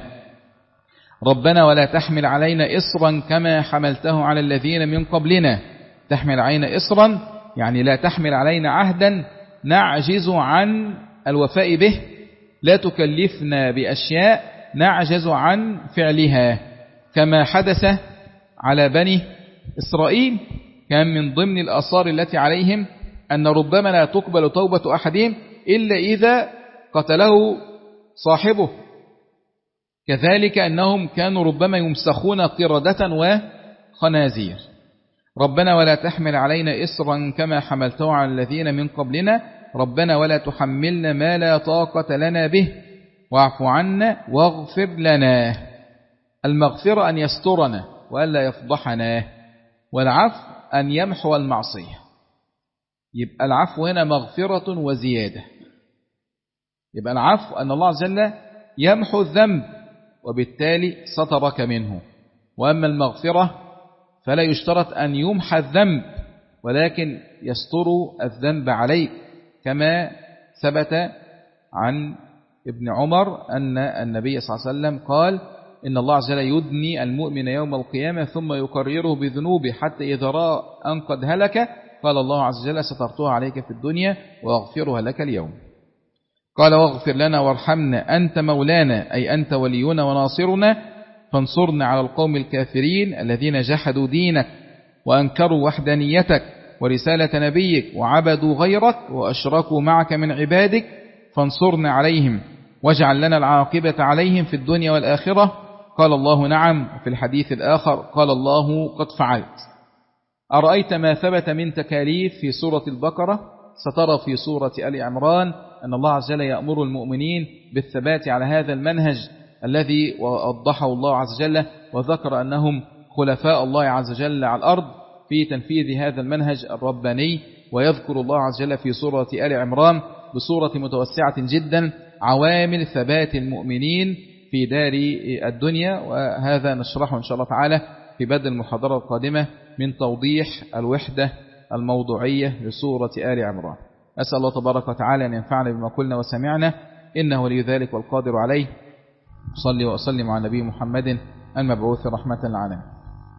ربنا ولا تحمل علينا إصرا كما حملته على الذين من قبلنا. تحمل علينا إصرا يعني لا تحمل علينا عهدا نعجز عن الوفاء به، لا تكلفنا بأشياء نعجز عن فعلها كما حدث على بني إسرائيل. كان من ضمن الآثار التي عليهم أن ربما لا تقبل توبة أحدهم إلا إذا قتله صاحبه. كذلك أنهم كانوا ربما يمسخون قردة وخنازير. ربنا ولا تحمل علينا إصرا كما حملته على الذين من قبلنا ربنا ولا تحملنا ما لا طاقة لنا به واعف عنا واغفر لنا. المغفرة أن يسترنا وألا يفضحنا، والعفو أن يمحو المعصية. يبقى العفو هنا مغفرة وزيادة. يبقى العفو أن الله عز وجل يمحو الذنب وبالتالي سترك منه، وأما المغفرة فلا يشترط أن يمحى الذنب ولكن يستر الذنب عليك كما ثبت عن ابن عمر أن النبي صلى الله عليه وسلم قال إن الله عز وجل يدني المؤمن يوم القيامة ثم يقرره بذنوبه حتى إذا رأى أن قد هلك قال الله عز وجل سترتها عليك في الدنيا وأغفرها لك اليوم. قال واغفر لنا وارحمنا أنت مولانا أي أنت ولينا وناصرنا فانصرنا على القوم الكافرين الذين جحدوا دينك وأنكروا وحدانيتك ورسالة نبيك وعبدوا غيرك وأشركوا معك من عبادك فانصرنا عليهم واجعل لنا العاقبة عليهم في الدنيا والآخرة. قال الله نعم. وفي الحديث الآخر قال الله قد فعلت. أرأيت ما ثبت من تكاليف في سورة البقرة سترى في سورة آل عمران أن الله عز وجل يأمر المؤمنين بالثبات على هذا المنهج الذي وضحه الله عز وجل، وذكر أنهم خلفاء الله عز وجل على الأرض في تنفيذ هذا المنهج الرباني. ويذكر الله عز وجل في سورة آل عمران بصورة متوسعة جدا عوامل ثبات المؤمنين في دار الدنيا، وهذا نشرحه إن شاء الله تعالى في بدء المحاضرة القادمة من توضيح الوحدة الموضوعية لسورة آل عمران. أسأل الله تبارك وتعالى أن ينفعنا بما قلنا وسمعنا، إنه ولي ذلك والقادر عليه. صلي وأسلم على نبي محمد المبعوث رحمة للعالمين.